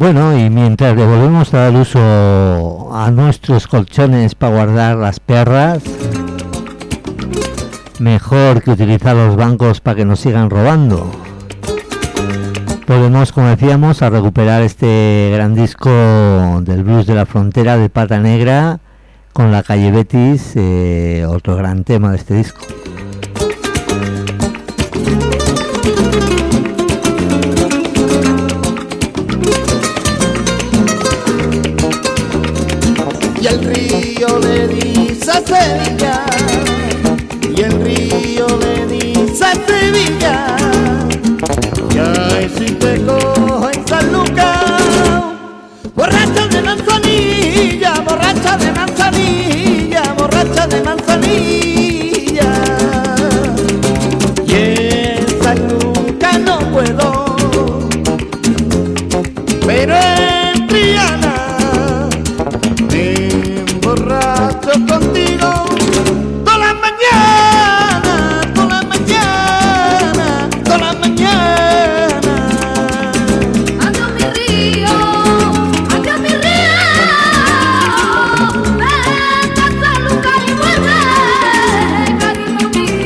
Bueno, y mientras le volvemos a dar uso a nuestros colchones para guardar las perras, mejor que utilizar los bancos para que nos sigan robando. Volvemos, como decíamos, a recuperar este gran disco del blues de la frontera de Pata Negra con La Calle Betis, eh, otro gran tema de este disco. Y el río le dice a Sevilla, y el río le dice a Sevilla, y ay, si te cojo en San Lucas, borracha de manzanilla, borracha de manzanilla, borracha de manzanilla, y en San Lucas no puedo, pero en Triana borracho contigo toda la mañana, toda la mañana, toda la mañana. Adiós mi río, adiós mi río, ven a San Lucas y vuelve, cariño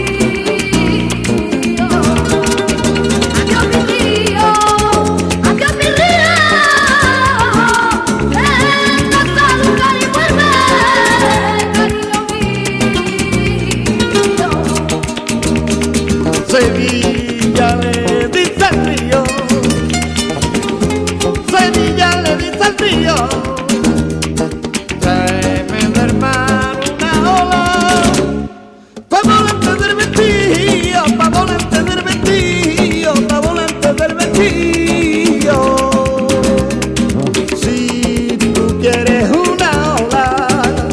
mío. Adiós mi río, adiós mi río, ven a San Lucas y vuelve. Sevilla le dice al río, Sevilla le dice al río, tráeme del mar una ola, pa' volante del vestido, pa' volante del vestido, pa' volante del vestido. Si tú quieres una ola,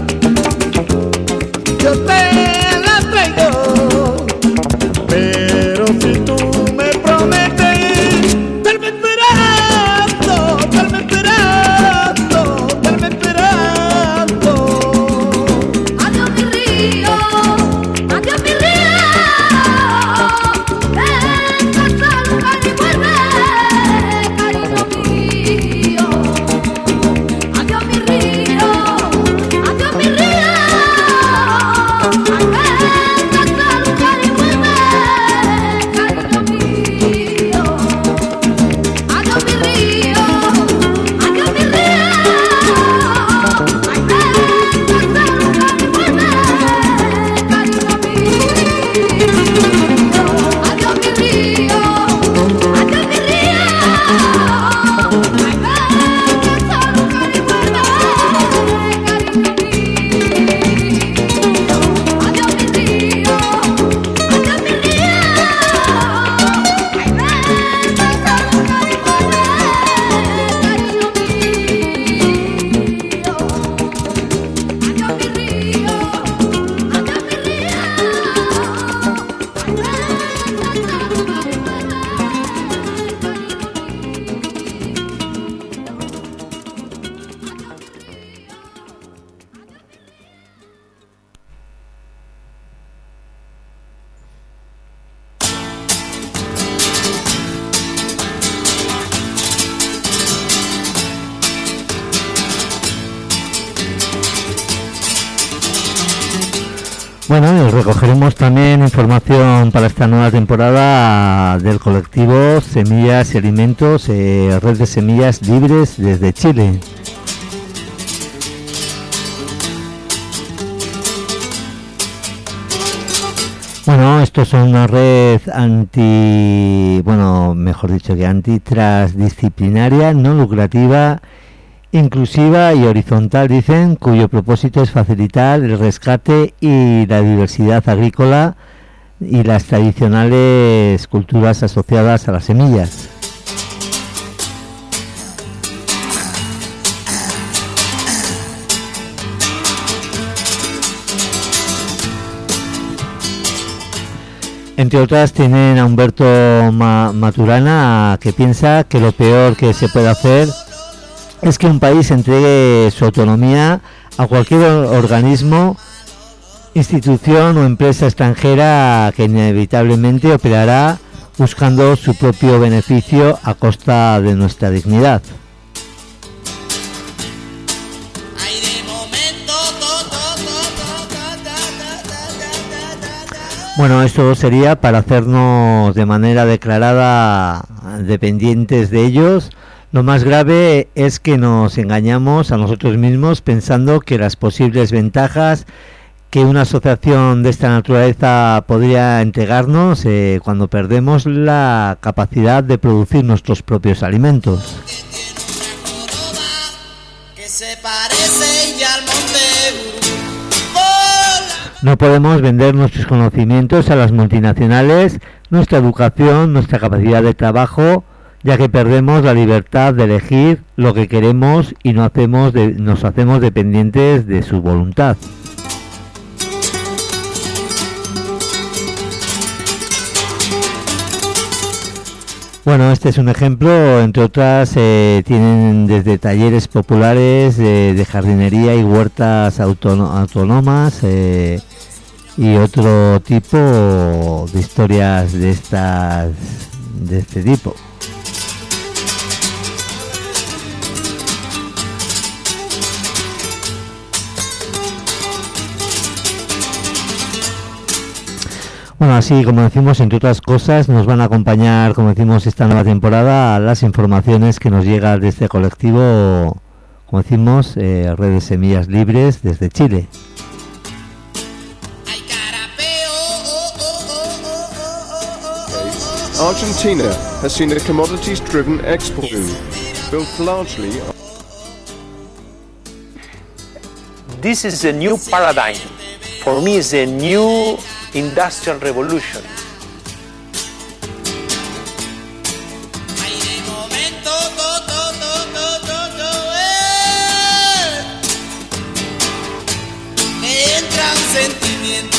yo te la traigo, pero si tú me prometes, estarme esperando, estarme esperando, estarme esperando. Adiós mi río, adiós mi río, ven a San Lucas y vuelve, cariño mío. Adiós mi río, adiós mi río, ay, ven a San Lucas y vuelve, cariño mío. Adiós mi río, adiós mi río, ay, ven a San Lucas y vuelve, cariño mío. Adiós mi río, adiós mi río, ay, ven a San Lucas y vuelve, cariño mío. Adiós mi río, adiós mi río, ay, ven a San Lucas y Bueno, y recogeremos también información para esta nueva temporada del colectivo Semillas y Alimentos, eh, Red de Semillas Libres desde Chile. Bueno, esto es una red anti, bueno, mejor dicho que anti-transdisciplinaria, no lucrativa, inclusiva y horizontal, dicen, cuyo propósito es facilitar el rescate y la diversidad agrícola y las tradicionales culturas asociadas a las semillas. Entre otras tienen a Humberto Ma- Maturana, que piensa que lo peor que se puede hacer es que un país entregue su autonomía a cualquier organismo, institución o empresa extranjera que inevitablemente operará buscando su propio beneficio a costa de nuestra dignidad. Bueno, esto sería para hacernos de manera declarada dependientes de ellos. Lo más grave es que nos engañamos a nosotros mismos pensando que las posibles ventajas que una asociación de esta naturaleza podría entregarnos eh, cuando perdemos la capacidad de producir nuestros propios alimentos. No podemos vender nuestros conocimientos a las multinacionales, nuestra educación, nuestra capacidad de trabajo, ya que perdemos la libertad de elegir lo que queremos y no hacemos de, nos hacemos dependientes de su voluntad. Bueno, este es un ejemplo, entre otras eh, tienen desde talleres populares eh, de jardinería y huertas autóno- autónomas eh, y otro tipo de historias de estas de este tipo. Bueno, así como decimos, entre otras cosas, nos van a acompañar, como decimos, esta nueva temporada, las informaciones que nos llegan de este colectivo, como decimos, eh, Redes Semillas Libres desde Chile. Argentina has seen a commodities-driven export boom, built largely on... This is a new paradigm. For me, it's a new industrial revolution. Entra un sentimiento,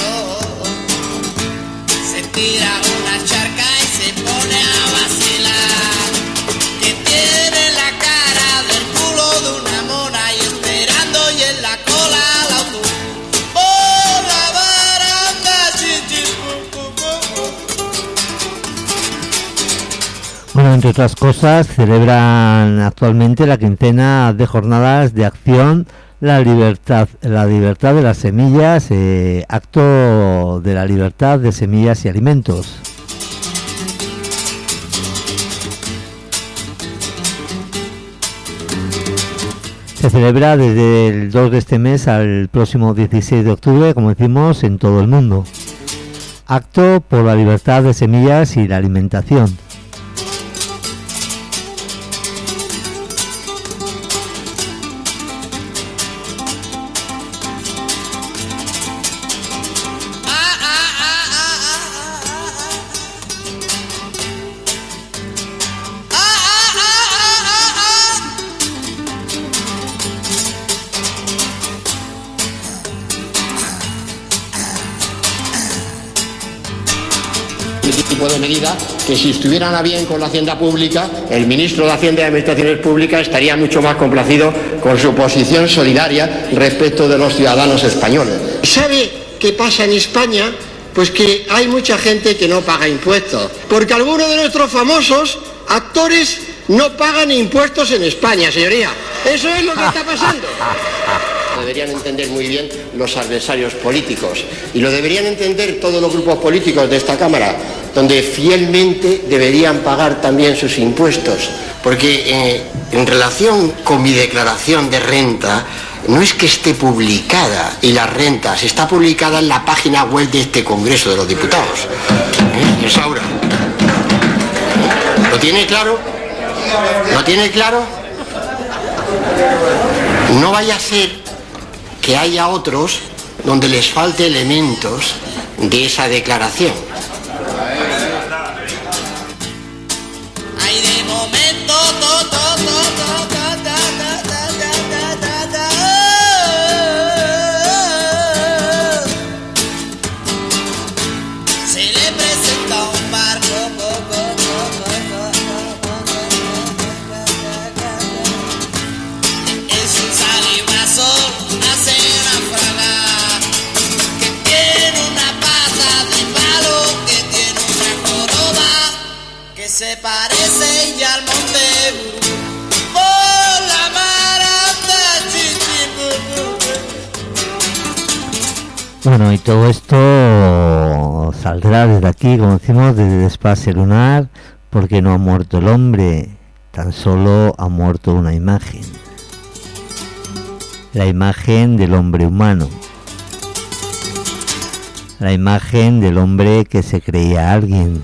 se tira una charca y se pone a vacilar, que tiene la cara del culo de una mona y esperando y en la cola al autobús. Bueno, entre otras cosas, celebran actualmente la quincena de jornadas de acción La libertad, la libertad de las semillas, eh, acto de la libertad de semillas y alimentos. Se celebra desde el dos de este mes al próximo dieciséis de octubre, como decimos, en todo el mundo. Acto por la libertad de semillas y la alimentación. De medida que si estuvieran a bien con la hacienda pública, el ministro de Hacienda y Administraciones Públicas estaría mucho más complacido con su posición solidaria respecto de los ciudadanos españoles. ¿Sabe qué pasa en España? Pues que hay mucha gente que no paga impuestos, porque algunos de nuestros famosos actores no pagan impuestos en España, señoría. Eso es lo que está pasando. Deberían entender muy bien los adversarios políticos y lo deberían entender todos los grupos políticos de esta Cámara, donde fielmente deberían pagar también sus impuestos, porque eh, en relación con mi declaración de renta, no es que esté publicada y las rentas, está publicada en la página web de este Congreso de los Diputados. ¿Eh? Isaura, ¿lo tiene claro? ¿Lo tiene claro? No vaya a ser que haya otros donde les falte elementos de esa declaración. Ay, de momento, to, to, to, to, ta, ta, ta, ta, ta, ta, ta, oh. Se le presenta un barco, co, co, co, co, co, es un salivazo. Se parece ya al Monte por la marata, Bueno, y todo esto saldrá desde aquí, como decimos, desde el espacio lunar, porque no ha muerto el hombre, tan solo ha muerto una imagen. La imagen del hombre humano. La imagen del hombre que se creía alguien.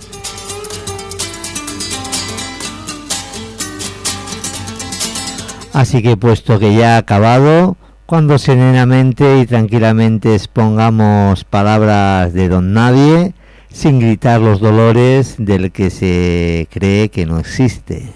Así que puesto que ya ha acabado, cuando serenamente y tranquilamente expongamos palabras de don nadie, sin gritar los dolores del que se cree que no existe.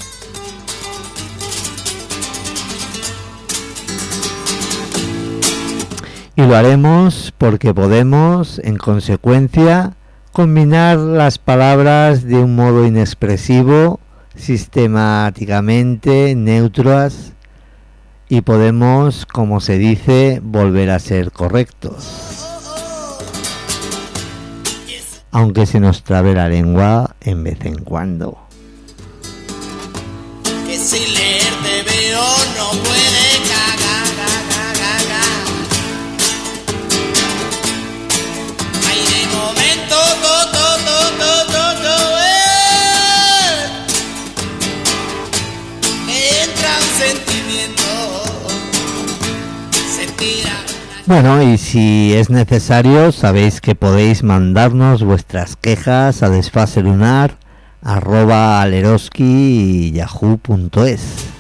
Y lo haremos porque podemos, en consecuencia, combinar las palabras de un modo inexpresivo, sistemáticamente neutras, y podemos, como se dice, volver a ser correctos, aunque se nos trabe la lengua en vez en cuando. Que si leer te veo no puede cagar, cagar, cagar. Hay de momento to, to, to, to, to, to, eh. Me entra un sentimiento. Bueno, y si es necesario, sabéis que podéis mandarnos vuestras quejas a desfaselunar arroba aleroski y yahoo punto es.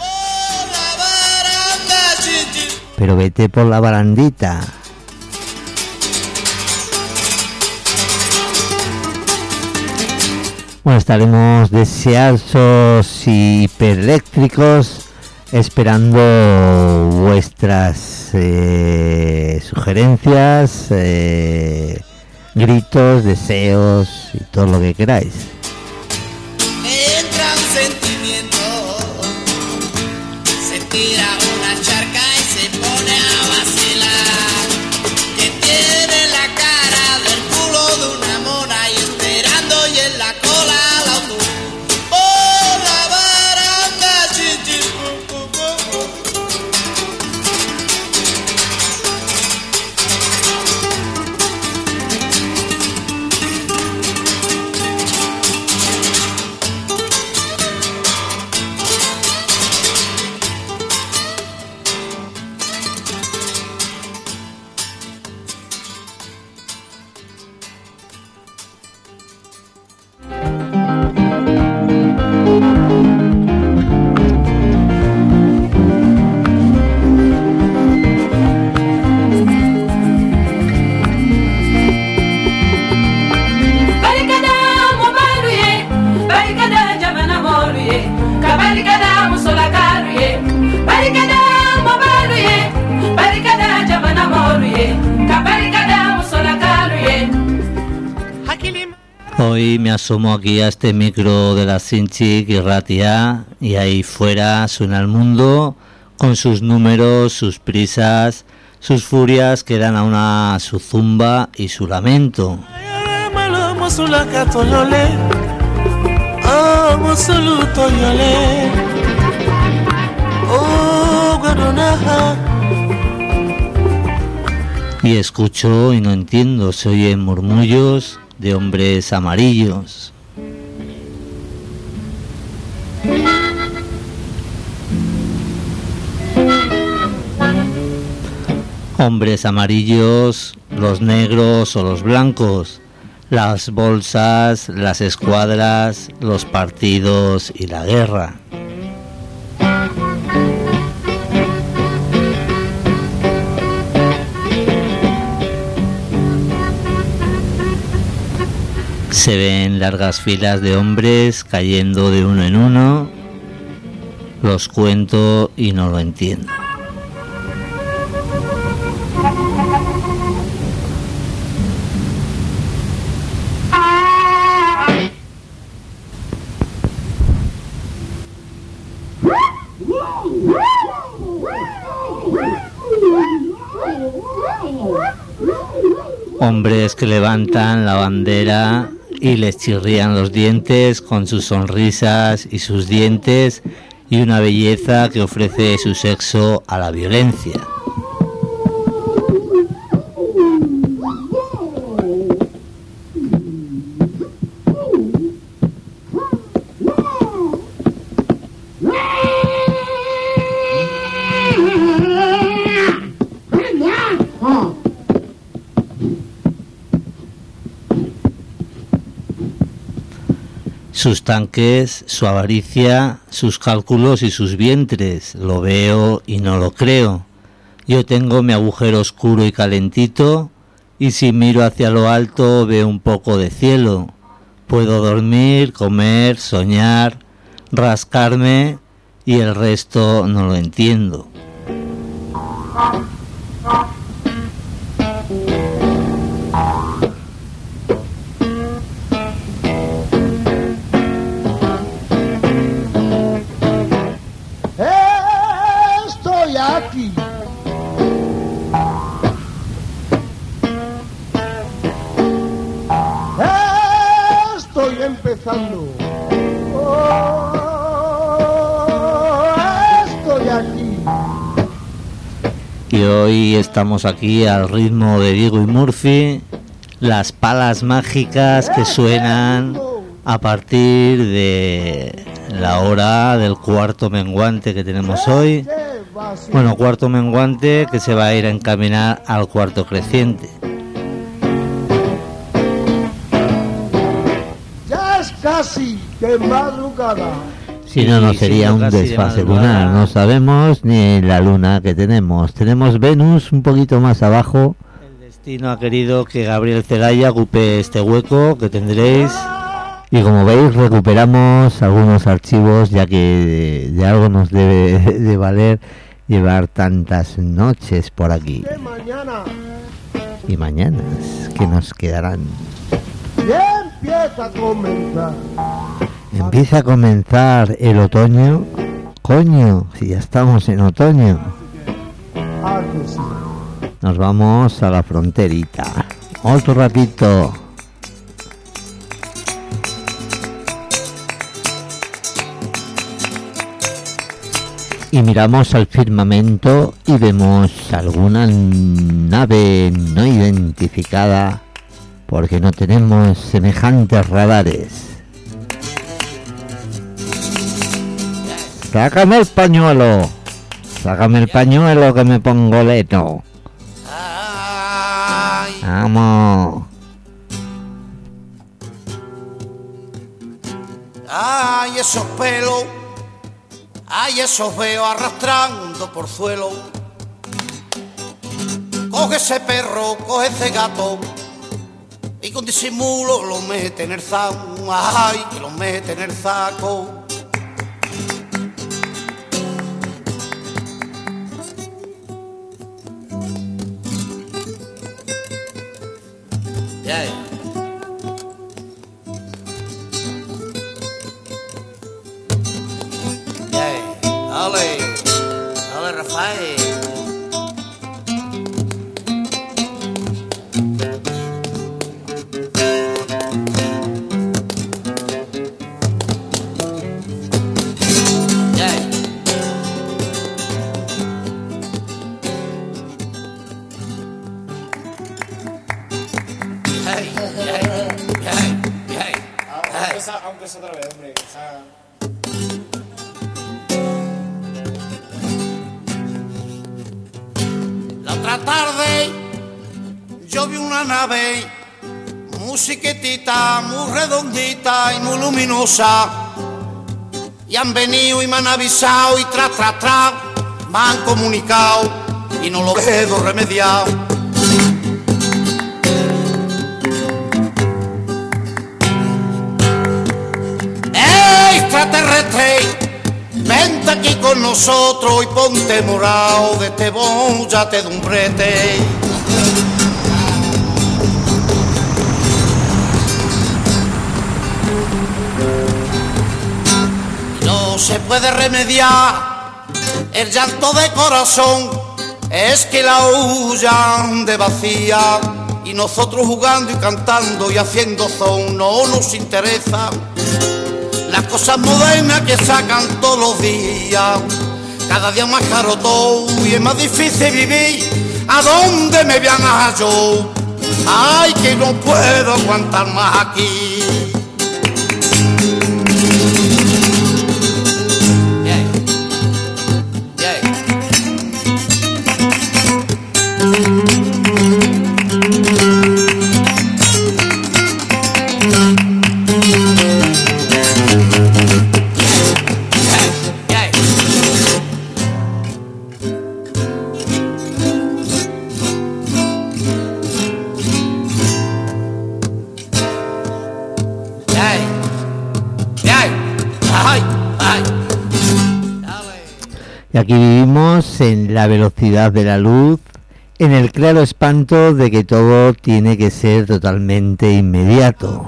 Pero vete por la barandita. Bueno, estaremos deseosos y hipereléctricos esperando vuestras eh, sugerencias, eh, gritos, deseos y todo lo que queráis. Entra un sentimiento, se tira una charca y se pone a vacilar. Que tiene la cara del culo de una mona y esperando y en la cola al autobús. Oh, la baranda, chichi. Hoy me asomo aquí a este micro de la Sinchik y Ratia y ahí fuera suena el mundo con sus números, sus prisas, sus furias que dan a una su zumba y su lamento. Y escucho y no entiendo, se oyen murmullos de hombres amarillos. Hombres amarillos, los negros o los blancos, las bolsas, las escuadras, los partidos y la guerra. Se ven largas filas de hombres cayendo de uno en uno. Los cuento y no lo entiendo. Hombres que levantan la bandera y les chirrían los dientes con sus sonrisas y sus dientes y una belleza que ofrece su sexo a la violencia. sus tanques, su avaricia, sus cálculos y sus vientres. Lo veo y no lo creo. Yo tengo mi agujero oscuro y calentito, y si miro hacia lo alto veo un poco de cielo. Puedo dormir, comer, soñar, rascarme, y el resto no lo entiendo. Estoy aquí. Estoy empezando. Oh, estoy aquí. Y hoy estamos aquí al ritmo de Diego y Murphy, las palas mágicas que suenan a partir de la hora del cuarto menguante que tenemos hoy. Bueno, cuarto menguante que se va a ir a encaminar al cuarto creciente. Ya es casi de madrugada. Si no, no sería un desfase lunar. No sabemos ni la luna que tenemos. Tenemos Venus un poquito más abajo. El destino ha querido que Gabriel Celaya ocupe este hueco que tendréis. Y como veis, recuperamos algunos archivos, ya que de, de algo nos debe de valer llevar tantas noches por aquí. Y mañanas que nos quedarán. Ya empieza a comenzar. Empieza a comenzar el otoño. Coño, si ya estamos en otoño. Ah, que sí. Nos vamos a la fronterita. Otro ratito. Y miramos al firmamento y vemos alguna nave no identificada, porque no tenemos semejantes radares. Sácame el pañuelo, sácame el pañuelo que me pongo leto. Vamos. Ay, esos pelos, ay, esos veo arrastrando por suelo. Coge ese perro, coge ese gato, y con disimulo lo mete en el saco. Ay, que lo mete en el saco. Yeah. Yeah. Dale, dale, Rafael. Aunque es otra vez, hombre. Esa... La otra tarde yo vi una nave muy chiquitita, muy redondita y muy luminosa. Y han venido y me han avisado y tras, tras, tras me han comunicado y no lo puedo remediar. Extraterrestre, vente aquí con nosotros y ponte morado de este bollate de un brete. No se puede remediar el llanto de corazón, es que la huyan de vacía y nosotros jugando y cantando y haciendo son no nos interesa. Las cosas modernas que sacan todos los días, cada día más caro todo y es más difícil vivir. ¿A dónde me voy a hallar yo? Ay, que no puedo aguantar más aquí. Yeah. Yeah. Y aquí vivimos en la velocidad de la luz, en el claro espanto de que todo tiene que ser totalmente inmediato.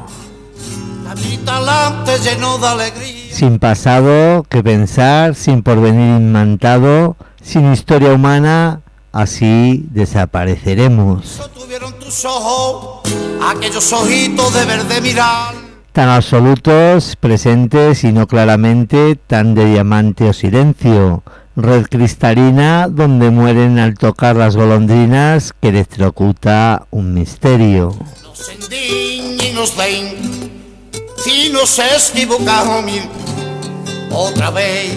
Sin pasado que pensar, sin porvenir inmantado, sin historia humana, así desapareceremos. Tus ojos, aquellos ojitos de verde mirar. Tan absolutos, presentes y no claramente, tan de diamante o silencio. Red cristalina donde mueren al tocar las golondrinas, que electrocuta un misterio. Nos endiñen y nos den, si nos equivocamos mil, otra vez.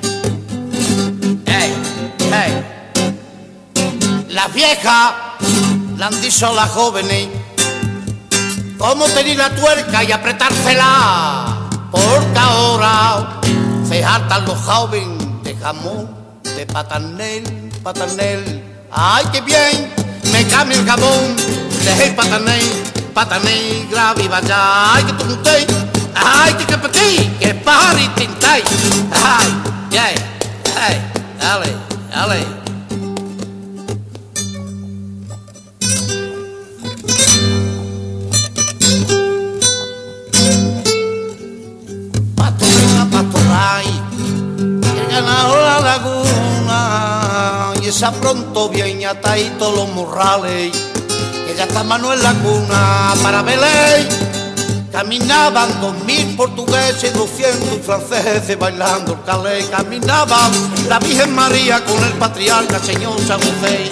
Hey, hey. La vieja la han dicho a las jóvenes cómo tener la tuerca y apretársela, porque ahora se hartan los jóvenes de jamón, de patanel, patanel. Ay, qué bien, me cambio el jamón, de patanel, patanel, grave y vaya. Ay, que tú montéis, ay, que capetí, que pari tintáis. Ay, ay, ay, dale, dale. La laguna y esa pronto viene atadito los morrales, que ya está Manuel en la cuna para Belén. Caminaban dos mil portugueses y doscientos franceses bailando el calé. Caminaban la Virgen María con el patriarca señor San José.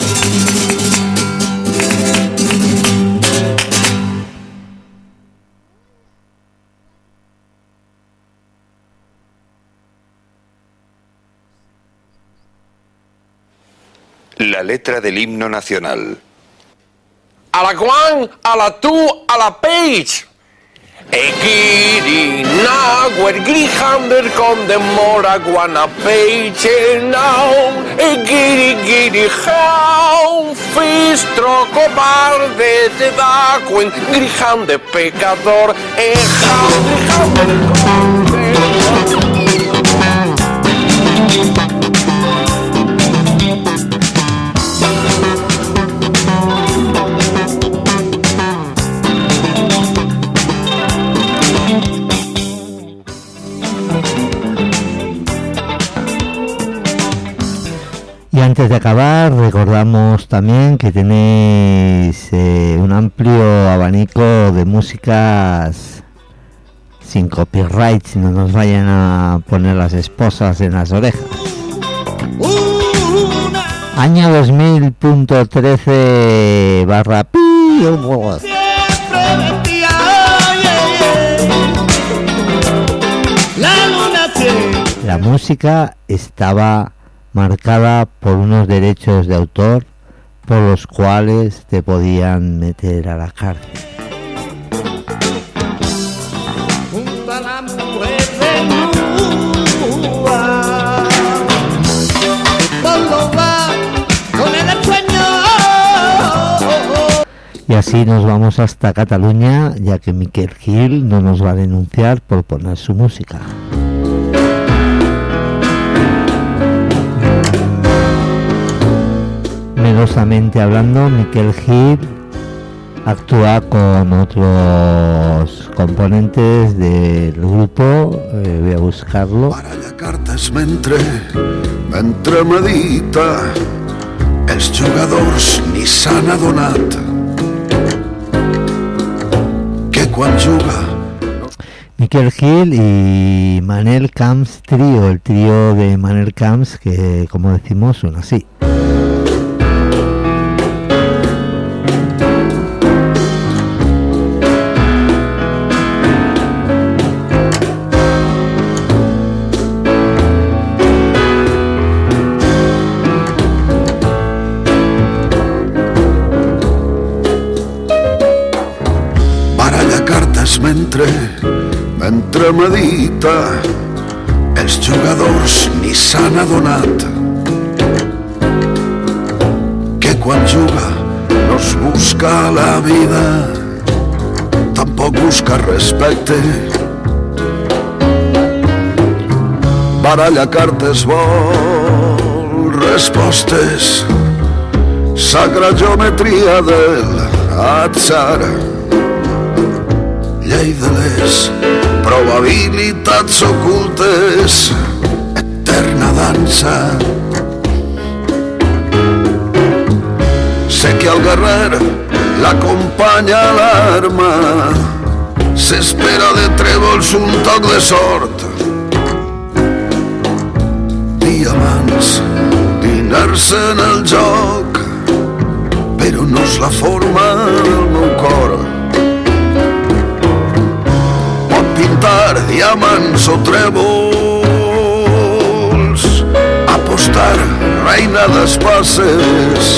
La letra del himno nacional. A la Juan, a la tú, a la Page. Egiri naguer grihander con demora guana Page now. Egiri giri how fistro cobarde te da cuen griham de pecador. E how Y antes de acabar, recordamos también que tenéis eh, un amplio abanico de músicas sin copyright, si no nos vayan a poner las esposas en las orejas. Año dos mil punto trece barra pi. La música estaba marcada por unos derechos de autor por los cuales te podían meter a la cárcel. Y así nos vamos hasta Cataluña, ya que Miquel Gil no nos va a denunciar por poner su música. Menosamente hablando, Miquel Gil actúa con otros componentes del grupo, eh, voy a buscarlo. Baralla cartes mentre, mentre medita, els jugadors ni s'han adonat que quan juga... Miquel Gil y Manel Camps Trío, el trío de Manel Camps, que como decimos suena así. Mentre, mentre medita, els jugadors ni s'han adonat que quan juga no es busca la vida, tampoc busca respecte. Baralla cartes vol respostes, sacra geometria del atzar, llei de les probabilitats ocultes, eterna dansa. Sé que al guerrer l'acompanya l'arma, s'espera de trèvols un toc de sort, diamants, diners en el joc, però no és la forma del meu cor. Pot pintar diamants o trèvols, apostar reina d'espases,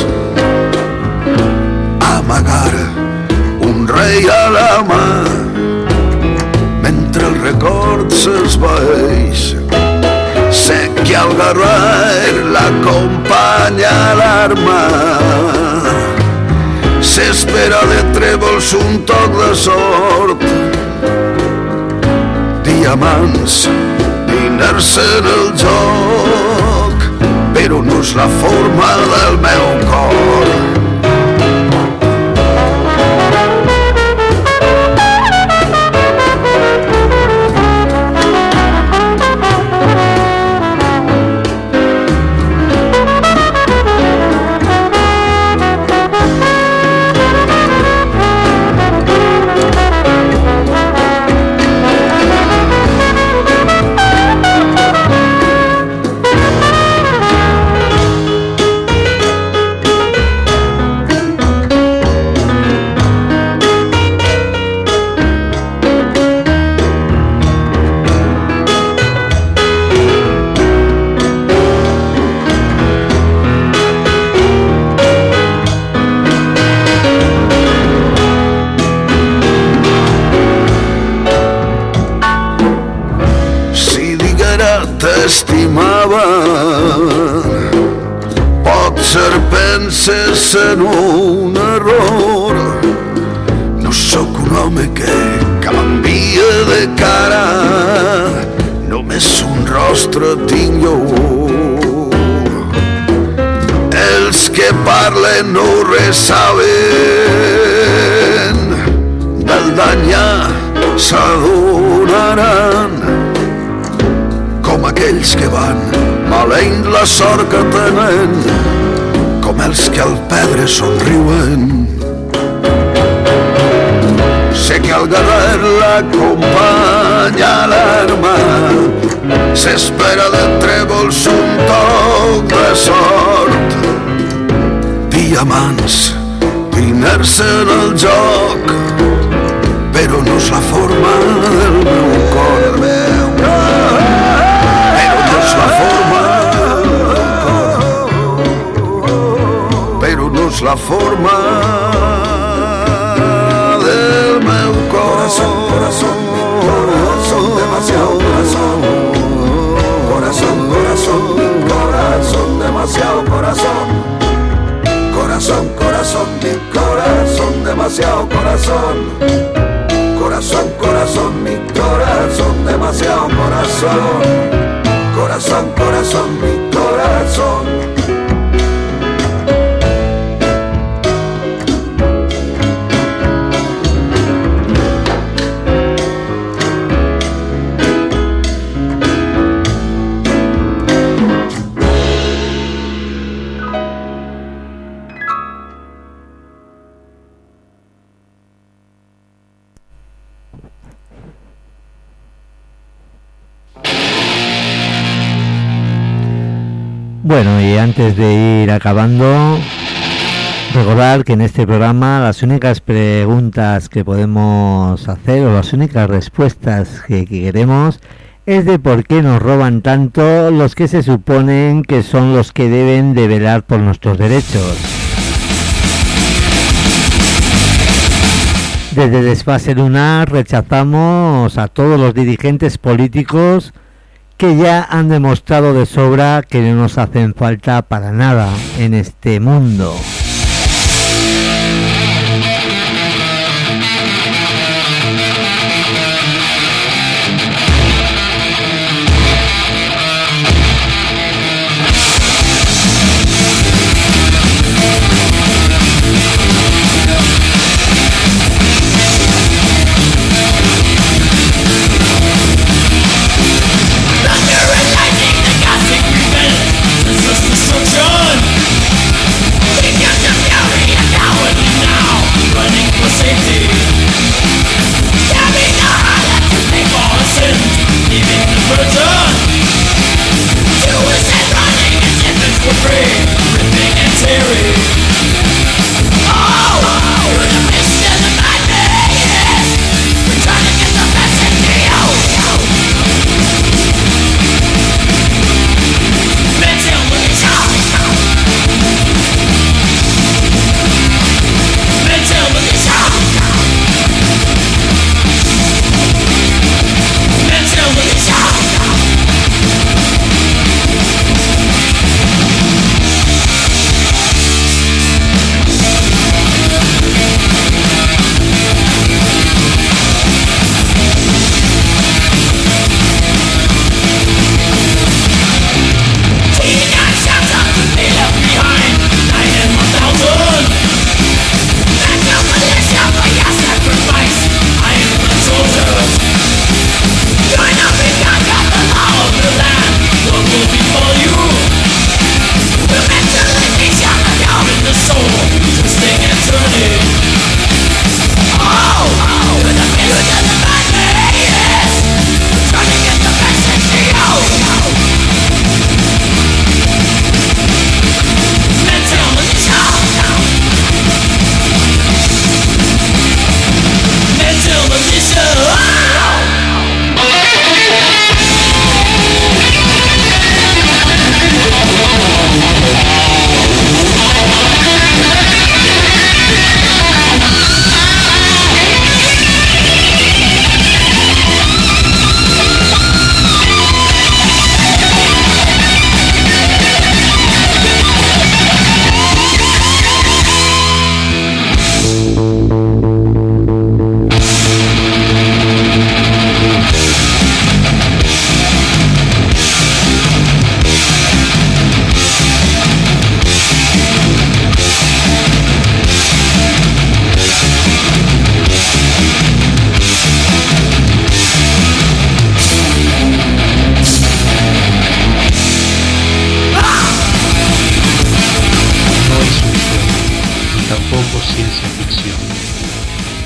amagar un rei a la mà, mentre el record s'esvaeix. Sé que al guerrer l'acompanya l'arma, s'espera de trèvols un toc de sort, diamants, diners en el joc, però no és la forma del meu cor. T'estimava, potser penses en un error. No sóc un home que canvia de cara, només un rostre tinc jo. Els que parlen no res saben, del danyà s'adonaran, com aquells que van maleint la sort que tenen, com els que al perdre somriuen. Sé que al guerrer l'acompanya l'arma, s'espera de trèvols un toc de sort, diamants, diners en el joc, però no és la forma del meu cor. La forma, però no és la forma del meu corazón, corazón, corazón, demasiado corazón, corazón, corazón, corazón, demasiado corazón, corazón, corazón, mi corazón, demasiado corazón, corazón, corazón, mi corazón, demasiado corazón. Corazón, corazón, mi corazón. Bueno, y antes de ir acabando, recordar que en este programa las únicas preguntas que podemos hacer o las únicas respuestas que, que queremos es de por qué nos roban tanto los que se suponen que son los que deben de velar por nuestros derechos. Desde Desfase Lunar rechazamos a todos los dirigentes políticos que ya han demostrado de sobra que no nos hacen falta para nada en este mundo.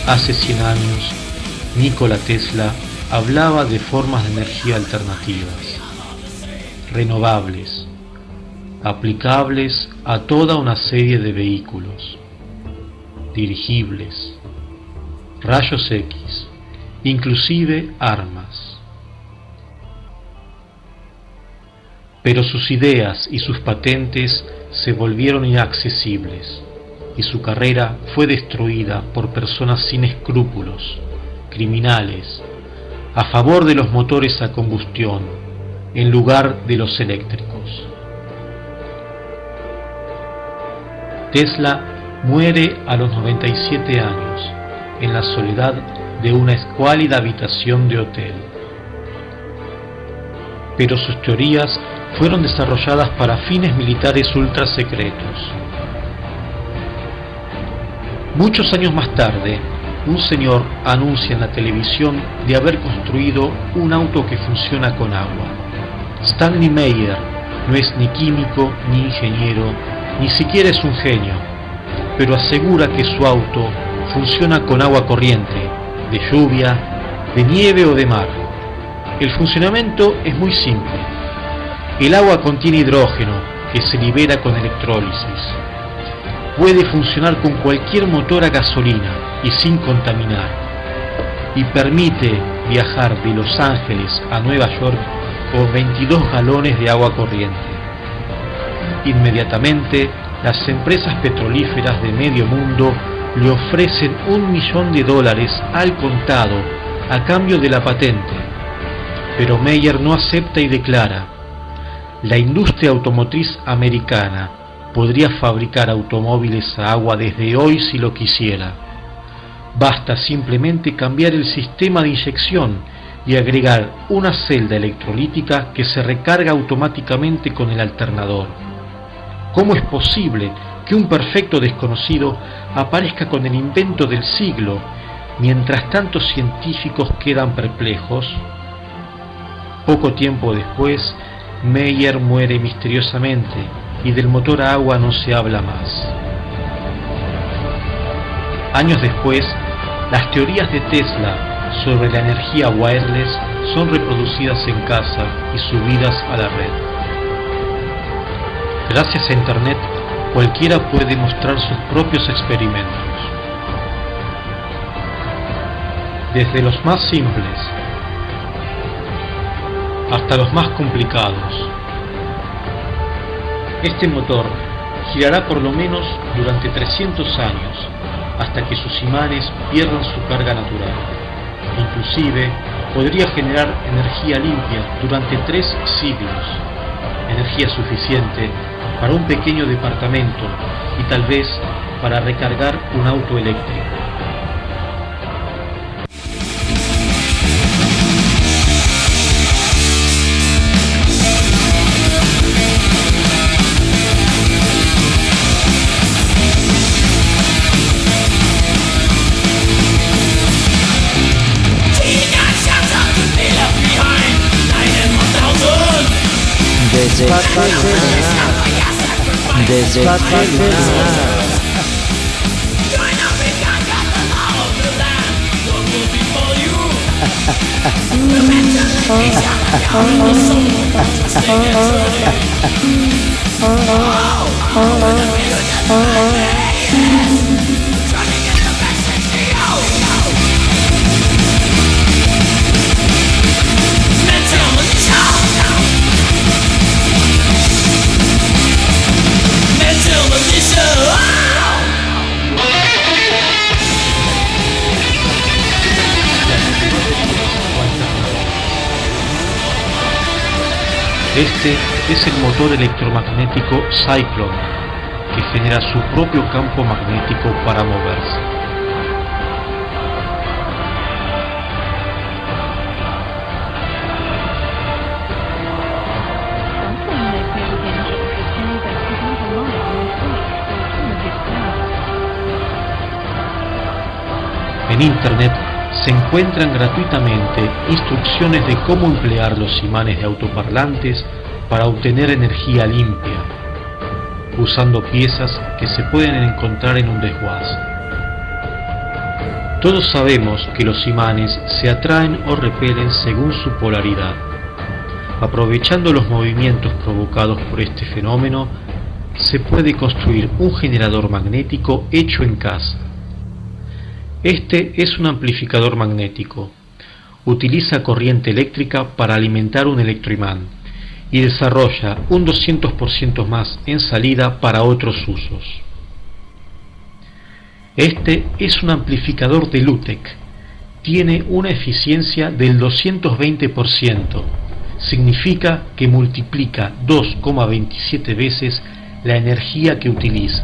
Hace cien años, Nikola Tesla hablaba de formas de energía alternativas, renovables, aplicables a toda una serie de vehículos, dirigibles, rayos X, inclusive armas. Pero sus ideas y sus patentes se volvieron inaccesibles y su carrera fue destruida por personas sin escrúpulos, criminales, a favor de los motores a combustión en lugar de los eléctricos. Tesla muere a los noventa y siete años en la soledad de una escuálida habitación de hotel. Pero sus teorías fueron desarrolladas para fines militares ultra secretos. Muchos años más tarde, un señor anuncia en la televisión de haber construido un auto que funciona con agua. Stanley Meyer no es ni químico, ni ingeniero, ni siquiera es un genio, pero asegura que su auto funciona con agua corriente, de lluvia, de nieve o de mar. El funcionamiento es muy simple. El agua contiene hidrógeno que se libera con electrólisis. Puede funcionar con cualquier motor a gasolina y sin contaminar, y permite viajar de Los Ángeles a Nueva York con veintidós galones de agua corriente. Inmediatamente, las empresas petrolíferas de medio mundo le ofrecen un millón de dólares al contado a cambio de la patente, pero Meyer no acepta y declara: la industria automotriz americana podría fabricar automóviles a agua desde hoy si lo quisiera. Basta simplemente cambiar el sistema de inyección y agregar una celda electrolítica que se recarga automáticamente con el alternador. ¿Cómo es posible que un perfecto desconocido aparezca con el invento del siglo, mientras tantos científicos quedan perplejos? Poco tiempo después, Meyer muere misteriosamente y del motor a agua no se habla más. Años después, las teorías de Tesla sobre la energía wireless son reproducidas en casa y subidas a la red. Gracias a Internet, cualquiera puede mostrar sus propios experimentos. Desde los más simples hasta los más complicados. Este motor girará por lo menos durante trescientos años, hasta que sus imanes pierdan su carga natural. Inclusive, podría generar energía limpia durante tres siglos, energía suficiente para un pequeño departamento y tal vez para recargar un auto eléctrico. Desde Desde Este es el motor electromagnético Cyclone, que genera su propio campo magnético para moverse. En Internet se encuentran gratuitamente instrucciones de cómo emplear los imanes de autoparlantes para obtener energía limpia, usando piezas que se pueden encontrar en un desguace. Todos sabemos que los imanes se atraen o repelen según su polaridad. Aprovechando los movimientos provocados por este fenómeno, se puede construir un generador magnético hecho en casa. Este es un amplificador magnético. Utiliza corriente eléctrica para alimentar un electroimán y desarrolla un doscientos por ciento más en salida para otros usos. Este es un amplificador de Lutec. Tiene una eficiencia del doscientos veinte por ciento. Significa que multiplica dos coma veintisiete veces la energía que utiliza.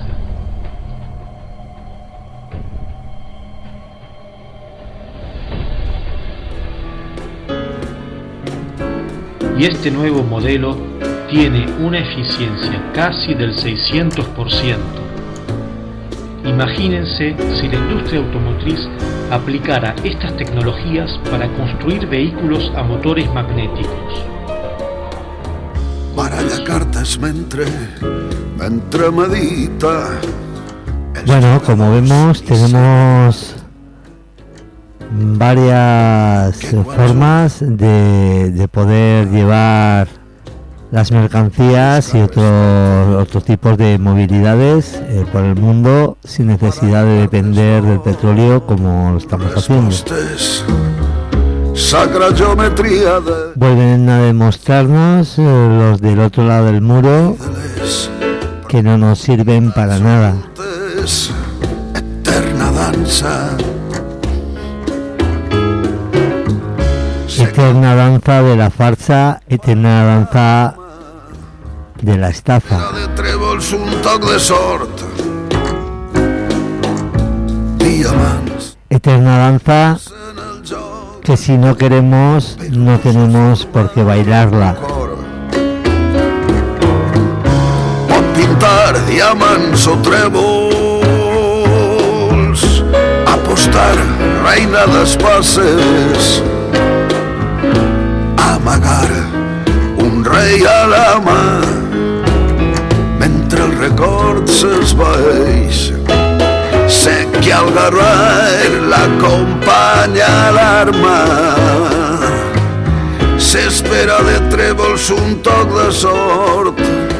Y este nuevo modelo tiene una eficiencia casi del seiscientos por ciento. Imagínense si la industria automotriz aplicara estas tecnologías para construir vehículos a motores magnéticos. Baralla cartas mentre, mentre medita. Bueno, como vemos, tenemos varias formas de, de poder llevar las mercancías y otros otros tipos de movilidades eh, por el mundo sin necesidad de depender del petróleo como lo estamos haciendo. Vuelven a demostrarnos eh, los del otro lado del muro que no nos sirven para nada. Eterna danza. Eterna danza de la farsa, eterna danza de la estafa. De trèvols un toc de sort. Diamants. Eterna danza que si no queremos no tenemos por qué bailarla. Pot pintar diamants o trèvols, apostar reina d'espases, amagar un rei a la mà mentre el record s'esvaeix. Sé que al guerrer l'acompanya l'arma, s'espera de trèvols un toc de sort.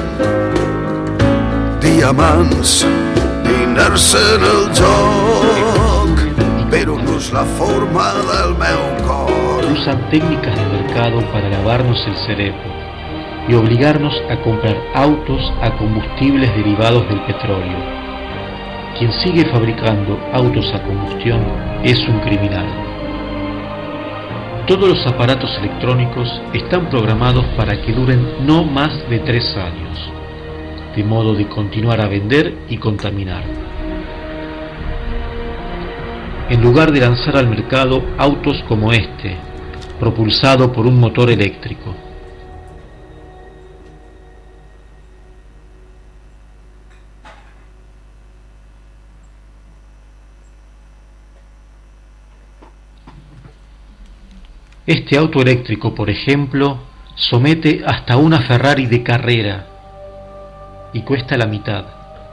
Diamants, diners en el joc, però no és la forma del meu cor. Usan técnicas de mercado para lavarnos el cerebro y obligarnos a comprar autos a combustibles derivados del petróleo. Quien sigue fabricando autos a combustión es un criminal. Todos los aparatos electrónicos están programados para que duren no más de tres años, de modo de continuar a vender y contaminar. En lugar de lanzar al mercado autos como este, propulsado por un motor eléctrico. Este auto eléctrico, por ejemplo, somete hasta una Ferrari de carrera y cuesta la mitad.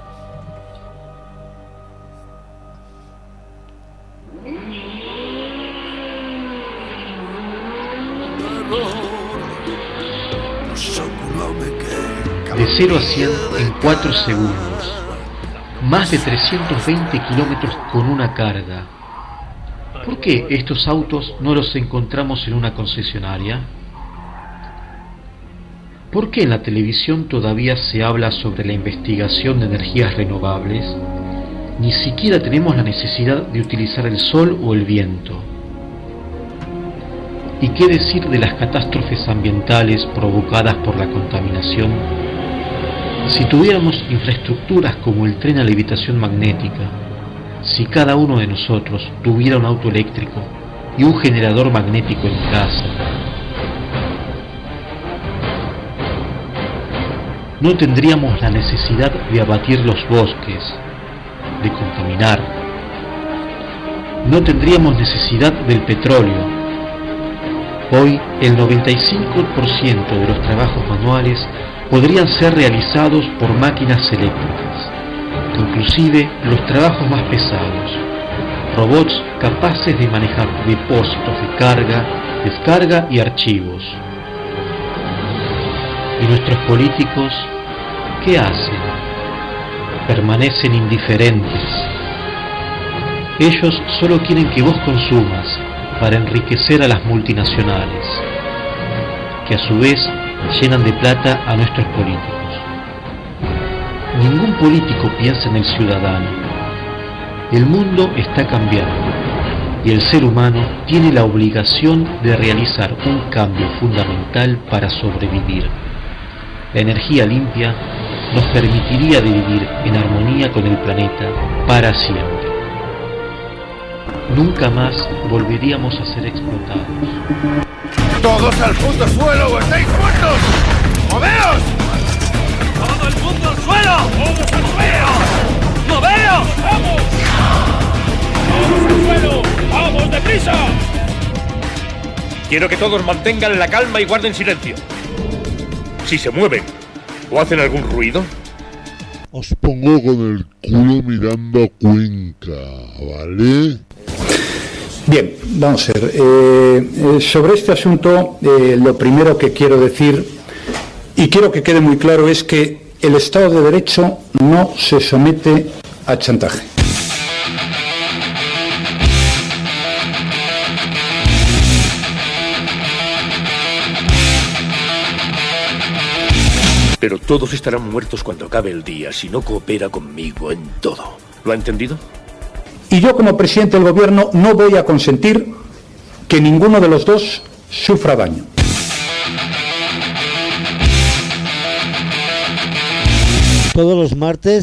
De cero a cien en cuatro segundos, más de trescientos veinte kilómetros con una carga. ¿Por qué estos autos no los encontramos en una concesionaria? ¿Por qué en la televisión todavía se habla sobre la investigación de energías renovables? Ni siquiera tenemos la necesidad de utilizar el sol o el viento. ¿Y qué decir de las catástrofes ambientales provocadas por la contaminación? Si tuviéramos infraestructuras como el tren a levitación magnética, si cada uno de nosotros tuviera un auto eléctrico y un generador magnético en casa, no tendríamos la necesidad de abatir los bosques, de contaminar, no tendríamos necesidad del petróleo. Hoy el noventa y cinco por ciento de los trabajos manuales podrían ser realizados por máquinas eléctricas, inclusive los trabajos más pesados, robots capaces de manejar depósitos de carga, descarga y archivos. ¿Y nuestros políticos qué hacen? Permanecen indiferentes. Ellos solo quieren que vos consumas para enriquecer a las multinacionales, que a su vez llenan de plata a nuestros políticos. Ningún político piensa en el ciudadano. El mundo está cambiando y el ser humano tiene la obligación de realizar un cambio fundamental para sobrevivir. La energía limpia nos permitiría de vivir en armonía con el planeta para siempre. Nunca más volveríamos a ser explotados. ¡Todos al punto suelo o estáis muertos! ¡Moveos! ¡Todo el mundo al suelo! ¡Todos al suelo! ¡Moveos! ¡Vamos! ¡Todos al suelo! ¡Vamos, deprisa! Quiero que todos mantengan la calma y guarden silencio. Si se mueven o hacen algún ruido, os pongo con el culo mirando a Cuenca, ¿vale? Bien, vamos a ver. Eh, eh, sobre este asunto, eh, lo primero que quiero decir, y quiero que quede muy claro, es que el Estado de Derecho no se somete a chantaje. Pero todos estarán muertos cuando acabe el día si no coopera conmigo en todo. ¿Lo ha entendido? Y yo, como presidente del Gobierno, no voy a consentir que ninguno de los dos sufra daño. Todos los martes.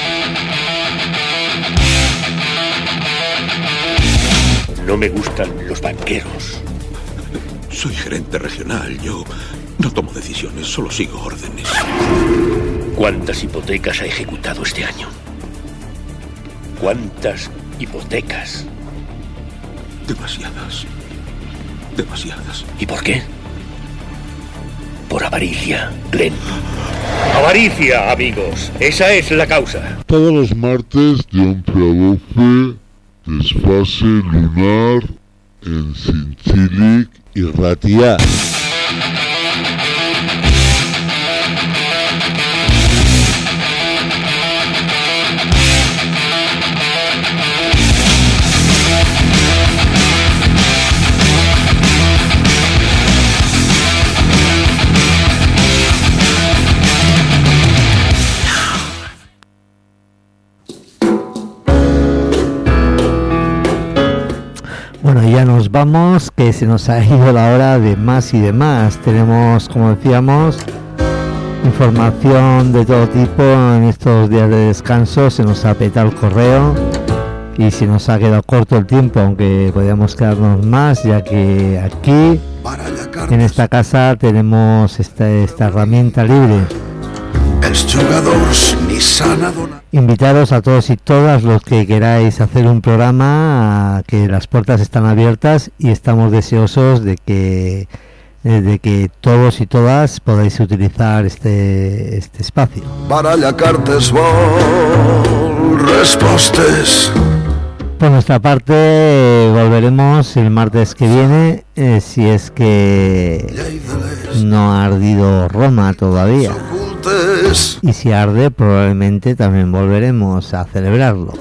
No me gustan los banqueros. Soy gerente regional, yo no tomo decisiones, solo sigo órdenes. ¿Cuántas hipotecas ha ejecutado este año? ¿Cuántas hipotecas? Demasiadas. Demasiadas. ¿Y por qué? Por avaricia, Glenn. Avaricia, amigos. Esa es la causa. Todos los martes de once a doce, desfase lunar en Zintzilik y Ratia. Bueno, ya nos vamos, que se nos ha ido la hora de más y de más. Tenemos, como decíamos, información de todo tipo en estos días de descanso. Se nos ha petado el correo y se nos ha quedado corto el tiempo, aunque podríamos quedarnos más, ya que aquí, en esta casa, tenemos esta, esta herramienta libre. Invitaros a todos y todas los que queráis hacer un programa, que las puertas están abiertas y estamos deseosos de que de que todos y todas podáis utilizar este este espacio. Baralla cartes vol respostes. Por nuestra parte, volveremos el martes que viene, eh, si es que no ha ardido Roma todavía. Y si arde, probablemente también volveremos a celebrarlo.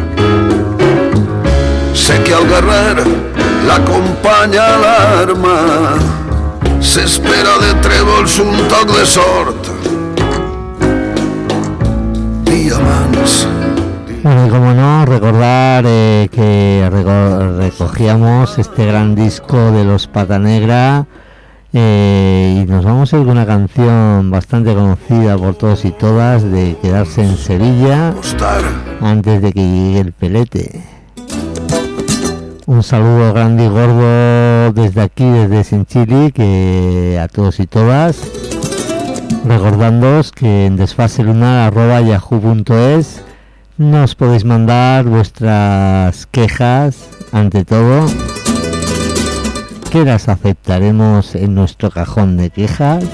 Sé que al guerrer l'acompanya l'arma, s'espera de trèvols un toc de sort. Diamants. Bueno, y como no, recordar eh, que reco- recogíamos este gran disco de los Pata Negra. Eh, y nos vamos a ir con una canción bastante conocida por todos y todas, de Quedarse en Sevilla antes de que llegue el pelete. Un saludo grande y gordo desde aquí, desde Zintzilik, que a todos y todas, recordándoos que en desfaselunar arroba yahoo punto es nos podéis mandar vuestras quejas, ante todo, que las aceptaremos en nuestro cajón de quejas.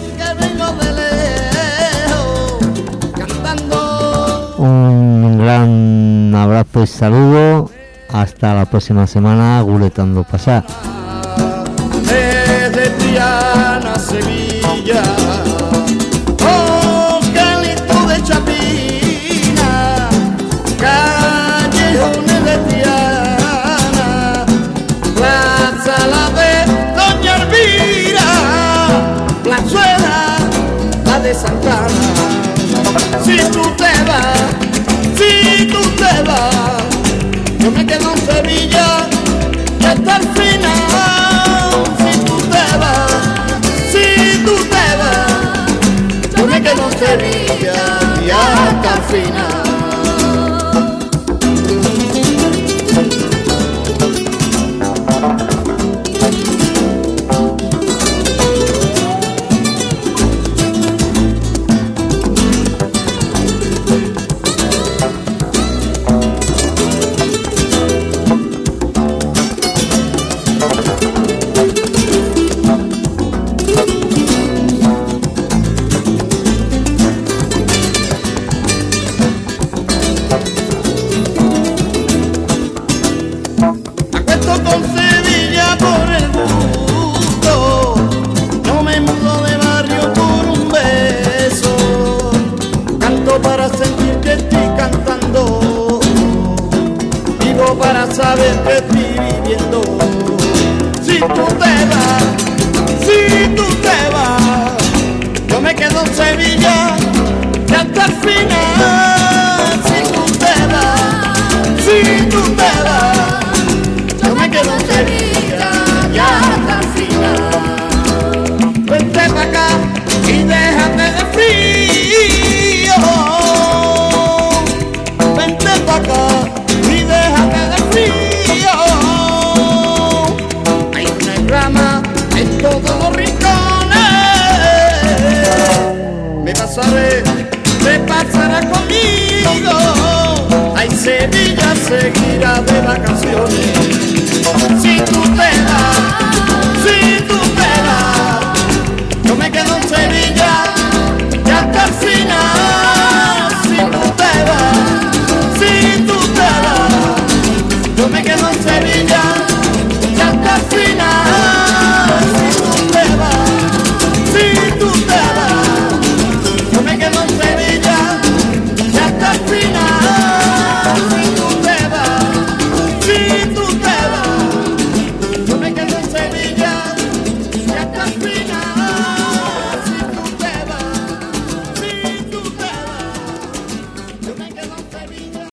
Un gran abrazo y saludo hasta la próxima semana, guretando pasar. Desde Triana a Sevilla, oh, Calito de Chapina, callejones de Triana, Plaza la de Doña Elvira, Plazuela la de Santana. Si tú te vas, si tú te vas, yo me quedo en Sevilla y hasta el final. Si tú te vas, si tú te vas, yo me quedo en Sevilla y hasta el final. Saber que estoy viviendo. Si tú te vas, si tú te vas, yo me quedo en Sevilla y hasta el final. Si tú te vas, si tú te vas, yo me quedo en Sevilla y hasta el final. Vente pa' acá y déjate de frío. Vente pa' acá y déjate de frío. Hay una rama en todos los rincones. Me pasaré, me pasará conmigo. Ay, Sevilla seguirá de vacaciones. Si tú te